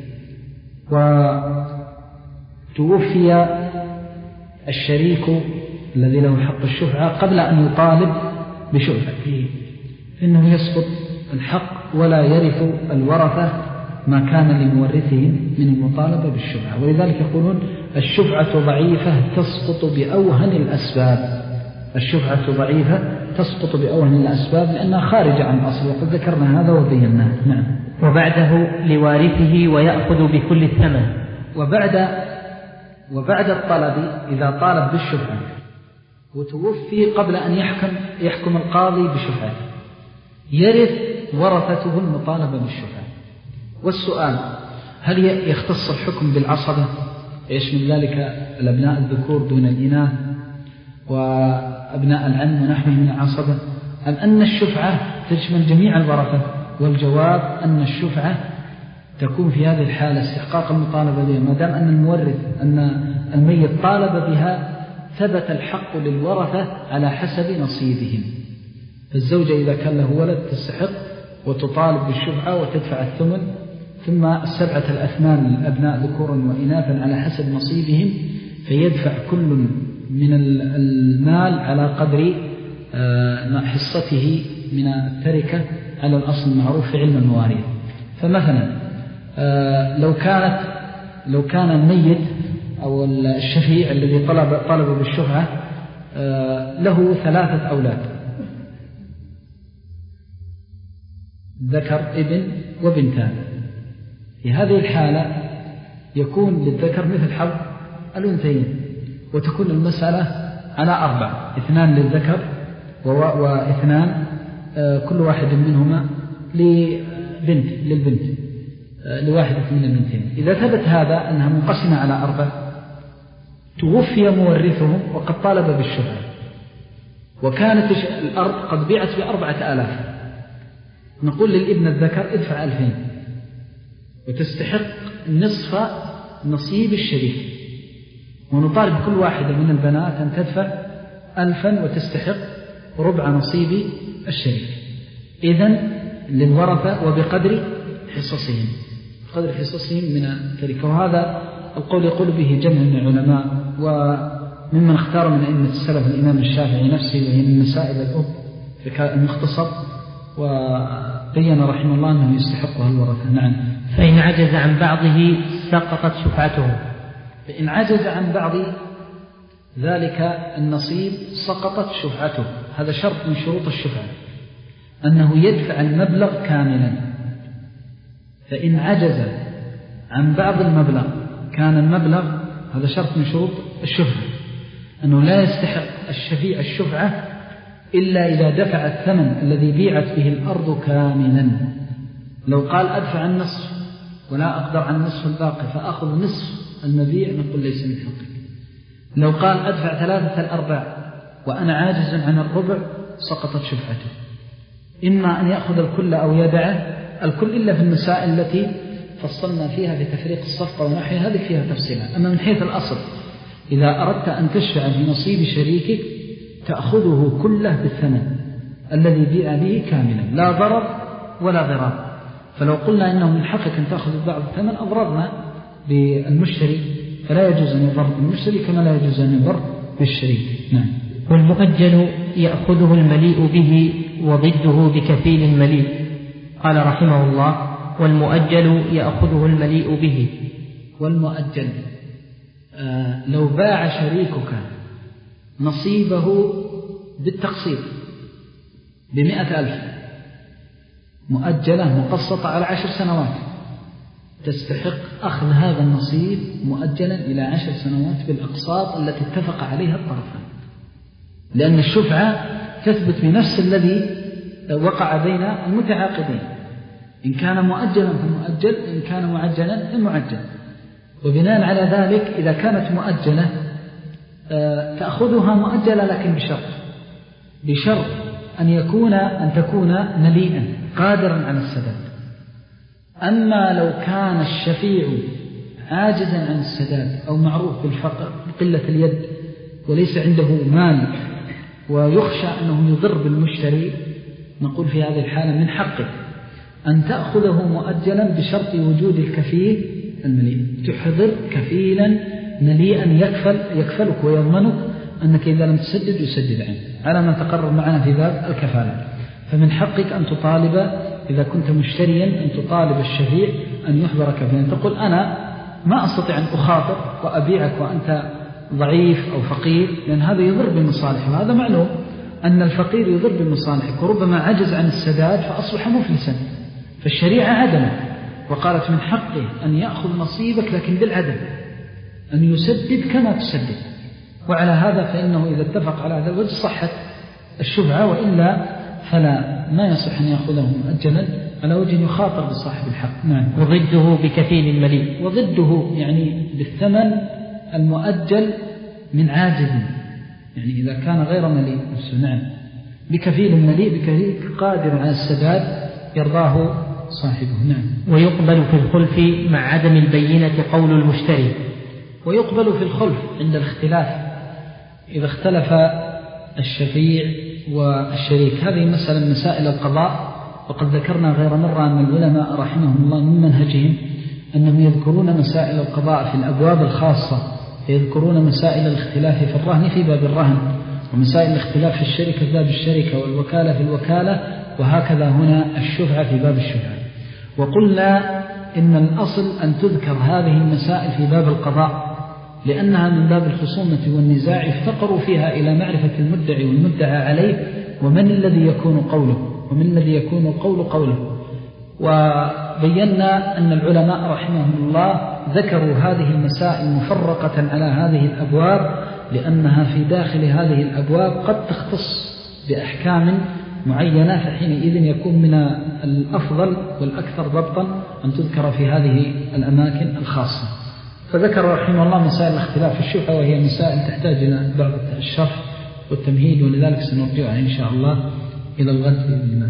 وتوفي الشريك الذي له حق الشفعة قبل أن يطالب بشفعته، فإنه يسقط الحق ولا يرث الورثة ما كان لمورثهم من المطالبة بالشفعة. ولذلك يقولون الشفعة ضعيفة تسقط بأوهن الأسباب، الشفعة ضعيفة تسقط بأوهن الأسباب لأنها خارجة عن الأصل، وقد ذكرنا هذا وبيناه. نعم. وبعده لوارثه ويأخذ بكل الثمن. وبعد وبعد الطلب إذا طالب بالشفعة وتوفي قبل أن يحكم يحكم القاضي بشفعته يرث ورثته المطالبة بالشفعة. والسؤال هل يختص الحكم بالعصبة يشمل ذلك الأبناء الذكور دون الإناث وأبناء العم ونحوهم من العصبة، أم أن الشفعة تشمل جميع الورثة؟ والجواب أن الشفعة تكون في هذه الحالة استحقاق المطالبة بها، ما دام أن المورث أن الميت طالب بها ثبت الحق للورثة على حسب نصيبهم. فالزوجة إذا كان له ولد تستحق وتطالب بالشفعة وتدفع الثمن، ثم السبعة الأثمان للأبناء ذكورا وإناثا على حسب نصيبهم، فيدفع كل من المال على قدر حصته من التركة على الأصل المعروف في علم المواريث. فمثلا لو كانت لو كان الميت أو الشفيع الذي طلب طلب بالشفعة له ثلاثة أولاد، ذكر ابن وبنتان، في هذه الحالة يكون للذكر مثل حظ الأنثيين، وتكون المسألة على أربع، اثنان للذكر واثنان كل واحد منهما لبنت للبنت لواحدة من البنتين. إذا ثبت هذا أنها منقسمة على أربع، توفي مورثهم وقد طالب بالشفعة، وكانت الأرض قد بيعت بأربعة آلاف، نقول للابن الذكر ادفع ألفين وتستحق نصف نصيب الشريك، ونطالب كل واحدة من البنات أن تدفع ألفا وتستحق ربع نصيب الشريك. إذن للورثة وبقدر حصصهم قدر حصصهم من التركة. وهذا القول يقول به جمع من العلماء، وممن اختار من أئمة السلف الإمام الشافعي نفسه، وهي من مسائل الأب في المختصر، وبين رحمه الله أنه يستحقها الورثة. نعم. فإن عجز عن بعضه سقطت شفعته، فإن عجز عن بعض ذلك النصيب سقطت شفعته. هذا شرط من شروط الشفعة أنه يدفع المبلغ كاملا. فإن عجز عن بعض المبلغ كان المبلغ، هذا شرط من شروط الشفعة، أنه لا يستحق الشفيع الشفعة إلا إذا دفع الثمن الذي بيعت به الأرض كاملا. لو قال أدفع النصف ولا أقدر عن النصف الباقي فأخذ نصف المبيع نقول ليس من حقك. لو قال أدفع ثلاثة الأرباع وأنا عاجز عن الربع سقطت شفعته. إما أن يأخذ الكل أو يدعه الكل إلا في المسائل التي فصلنا فيها بتفريق الصفقة ونحوها هذه فيها تفصيلا. أما من حيث الأصل إذا أردت أن تشفع في نصيب شريكك تأخذه كله بالثمن الذي بيع به كاملا لا ضرر ولا ضرار. فلو قلنا إنه من حقك أن تأخذ بعض الثمن أضررنا بالمشتري، فلا يجوز أن يضر بالمشتري كما لا يجوز أن يضر بالشريك. نعم. والمؤجل يأخذه المليء به وضده بكفيل مليء. قال رحمه الله: والمؤجل يأخذه المليء به. والمؤجل آه لو باع شريكك نصيبه بالتقسيط بمئة ألف مؤجلة مقسطة على عشر سنوات، تستحق أخذ هذا النصيب مؤجلا إلى عشر سنوات بالأقساط التي اتفق عليها الطرفان، لأن الشفعة تثبت بنفس الذي وقع بين المتعاقدين. إن كان مؤجلا فمؤجل، إن كان معجلا فمعجل. وبناء على ذلك إذا كانت مؤجلة تأخذها مؤجلة لكن بشرط بشرط أن يكون أن تكون مليئا قادرا على السداد. أما لو كان الشفيع عاجزا عن السداد أو معروف بالفقر بقلة اليد وليس عنده مال ويخشى أنه يضر بالمشتري، نقول في هذه الحالة من حقك أن تأخذه مؤجلا بشرط وجود الكفيل المليء. تحضر كفيلا مليئا يكفل يكفلك ويضمنك أنك إذا لم تسدد يسدد عنه على ما تقرر معنا في باب الكفالة. فمن حقك أن تطالب إذا كنت مشتريا أن تطالب الشفيع أن يحضر كفيلا. تقول أنا ما أستطيع أن أخاطر وأبيعك وأنت ضعيف أو فقير، لأن هذا يضر بالمصالح، وهذا معلوم أن الفقير يضر بالمصالح، وربما عجز عن السداد فأصبح مفلسا. فالشريعة عدمه وقالت من حقه أن يأخذ نصيبك لكن بالعدل، أن يسدد كما تسدد. وعلى هذا فإنه إذا اتفق على هذا الوجه صحت الشفعة، وإلا فلا ما يصح أن يأخذه مؤجلا على وجه يخاطر بصاحب الحق. نعم. وضده بكفيل مليء. وضده يعني بالثمن المؤجل من عاجز، يعني إذا كان غير مليء نفسه. نعم. بكفيل مليء بكفيل قادر على السداد يرضاه صاحبه. نعم. ويقبل في الخلف مع عدم البينة قول المشتري. ويقبل في الخلف عند الاختلاف إذا اختلف الشفيع والشريك. هذه مسألة مسائل القضاء، وقد ذكرنا غير مرة أن العلماء رحمهم الله من منهجهم أنهم يذكرون مسائل القضاء في الأبواب الخاصة، يذكرون مسائل الاختلاف في الرهن في باب الرهن، ومسائل الاختلاف في الشركة في باب الشركة، والوكالة في الوكالة، وهكذا هنا الشفعة في باب الشفعة. وقلنا إن الأصل أن تذكر هذه المسائل في باب القضاء، لأنها من باب الخصومة والنزاع يفتقر فيها إلى معرفة المدعي والمدعى عليه، ومن الذي يكون قوله ومن الذي يكون قول قوله. وبينا أن العلماء رحمهم الله ذكروا هذه المسائل مفرقة على هذه الأبواب، لأنها في داخل هذه الأبواب قد تختص بأحكام معينة، فحينئذ يكون من الأفضل والأكثر ضبطا أن تذكر في هذه الأماكن الخاصة. فذكر رحمه الله مسائل الاختلاف في الشفعة، وهي مسائل تحتاج إلى بعض الشرح والتمهيد، ولذلك سنرجعها إن شاء الله إلى الغد بإذن الله.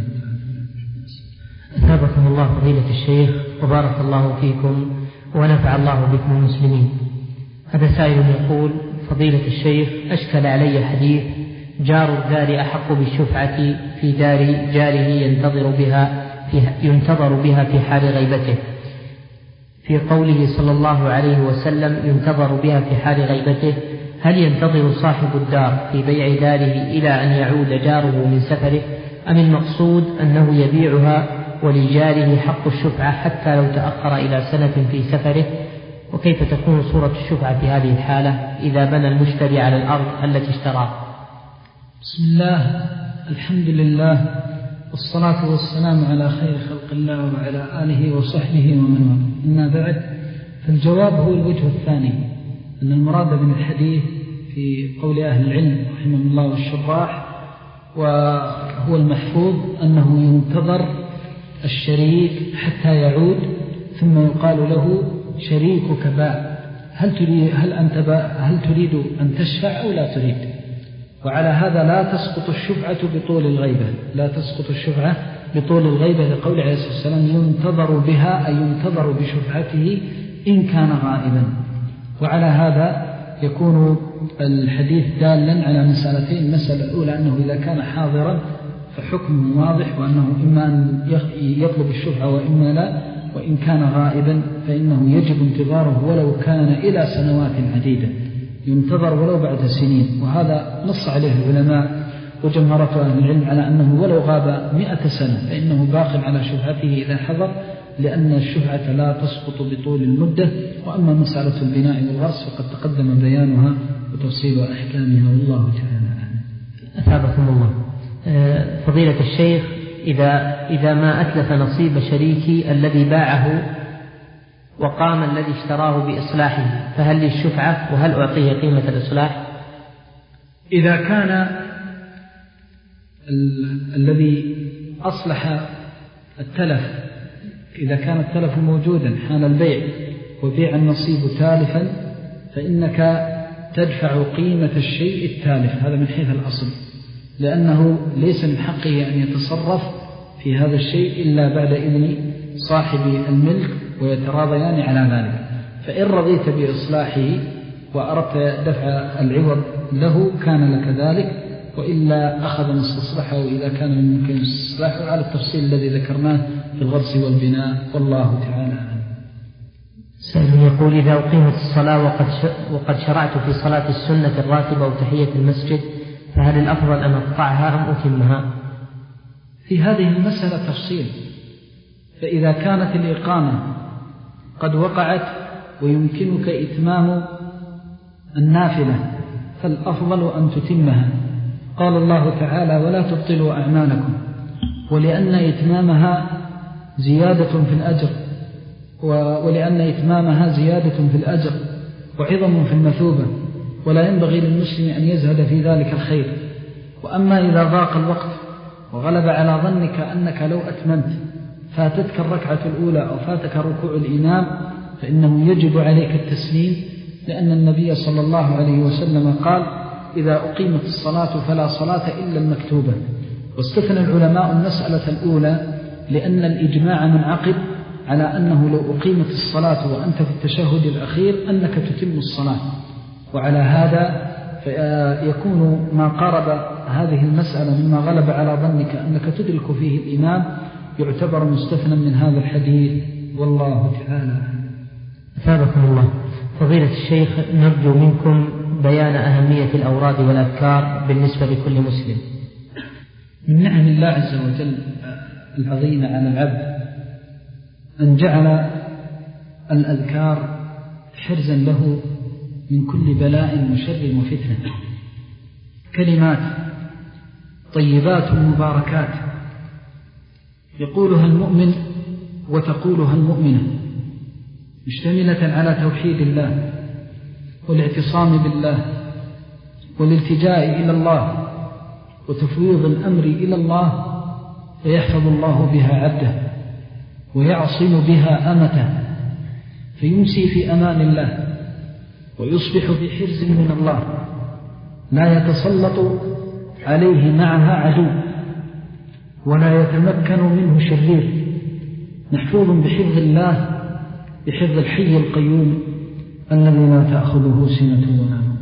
أثابكم الله فضيلة الشيخ وبارك الله فيكم ونفع الله بكم المسلمين. هذا سائل يقول: فضيلة الشيخ، أشكل علي حديث جار الدار أحق بالشفعة في دار جاره ينتظر بها في, ينتظر بها في حال غيبته، في قوله صلى الله عليه وسلم ينتظر بها في حال غيبته، هل ينتظر صاحب الدار في بيع داره إلى أن يعود جاره من سفره، أم المقصود أنه يبيعها ولجاره حق الشفعة حتى لو تأخر إلى سنة في سفره؟ وكيف تكون صورة الشفعة في هذه الحالة إذا بنى المشتري على الأرض التي اشتراها؟ بسم الله، الحمد لله، والصلاة والسلام على خير خلق الله وعلى آله وصحبه ومن والاه. أما بعد، فالجواب هو الوجه الثاني، أن المراد من الحديث في قول أهل العلم رحمهم الله والشراح وهو المحفوظ أنه ينتظر الشريك حتى يعود ثم يقال له شريكك باع، هل تريد, هل أنت باع هل تريد أن تشفع أو لا تريد؟ وعلى هذا لا تسقط الشفعة بطول الغيبة، لا تسقط الشفعة بطول الغيبة لقول عليه الصلاة والسلام ينتظر بها، أي ينتظر بشفعته إن كان غائبا. وعلى هذا يكون الحديث دالا على مسألتين: المسألة الأولى أنه إذا كان حاضرا فحكمه واضح، وأنه إما أن يطلب الشفعة وإما لا، وإن كان غائبا فإنه يجب انتظاره ولو كان إلى سنوات عديدة، ينتظر ولو بعد سنين. وهذا نص عليه العلماء وجمهرة أهل العلم على أنه ولو غاب مئة سنة فإنه باق على شفعته إذا حضر، لأن الشفعة لا تسقط بطول المدة. وأما مسألة البناء والغرس فقد تقدم بيانها وتفصيل أحكامها والله تعالى أعلم. أثابكم الله. فضيلة الشيخ، إذا, إذا ما أتلف نصيب شريكي الذي باعه وقام الذي اشتراه بإصلاحه فهل لي الشفعة وهل أعطيه قيمة الإصلاح؟ إذا كان ال- الذي أصلح التلف، إذا كان التلف موجودا حال البيع وبيع النصيب تالفا فإنك تدفع قيمة الشيء التالف، هذا من حيث الأصل، لأنه ليس من حقه أن يتصرف في هذا الشيء إلا بعد إذن صاحب الملك ويتراضيان على ذلك. فإن رضيت بإصلاحه وأردت دفع العوض له كان لك ذلك، وإلا أخذ مستصلحه إذا كان من ممكن استصلاحه على التفصيل الذي ذكرناه في الغرس والبناء والله تعالى أعلم. سائل يقول: إذا أقيمت الصلاة وقد وقد شرعت في صلاة السنة الراتبة أو تحية المسجد فهل الأفضل أن أقطعها أم أتمها؟ في هذه المسألة تفصيل، فإذا كانت الإقامة قد وقعت ويمكنك إتمام النافلة فالأفضل أن تتمها. قال الله تعالى: ولا تبطلوا أعمالكم، ولأن إتمامها زيادة في الأجر ولأن إتمامها زيادة في الأجر وعظم في المثوبة، ولا ينبغي للمسلم أن يزهد في ذلك الخير. وأما إذا ضاق الوقت وغلب على ظنك أنك لو أتممت فاتتك الركعة الأولى أو فاتك ركوع الإمام فإنه يجب عليك التسليم، لأن النبي صلى الله عليه وسلم قال: إذا أقيمت الصلاة فلا صلاة إلا المكتوبة. واستثنى العلماء المسألة الأولى لأن الإجماع منعقد على أنه لو أقيمت الصلاة وأنت في التشهد الأخير أنك تتم الصلاة. وعلى هذا يكون ما قارب هذه المسألة مما غلب على ظنك أنك تدرك فيه الإمام يعتبر مستثنى من هذا الحديث والله تعالى. أثابكم الله. فضيلة الشيخ، نرجو منكم بيان أهمية الأوراد والأذكار بالنسبة لكل مسلم. من نعم الله عز وجل العظيمة على العبد أن جعل الأذكار حرزا له من كل بلاء وشر وفتنة، كلمات طيبات مباركات يقولها المؤمن وتقولها المؤمنة، مشتملة على توحيد الله والاعتصام بالله والالتجاء إلى الله وتفويض الأمر إلى الله، فيحفظ الله بها عبده ويعصم بها أمته، فيمسي في أمان الله ويصبح في حرز من الله، لا يتسلط عليه معها عدو ولا يتمكن منه شرير، محفوظ بحفظ الله، بحفظ الحي القيوم الذي لا تأخذه سنة ولا نوم.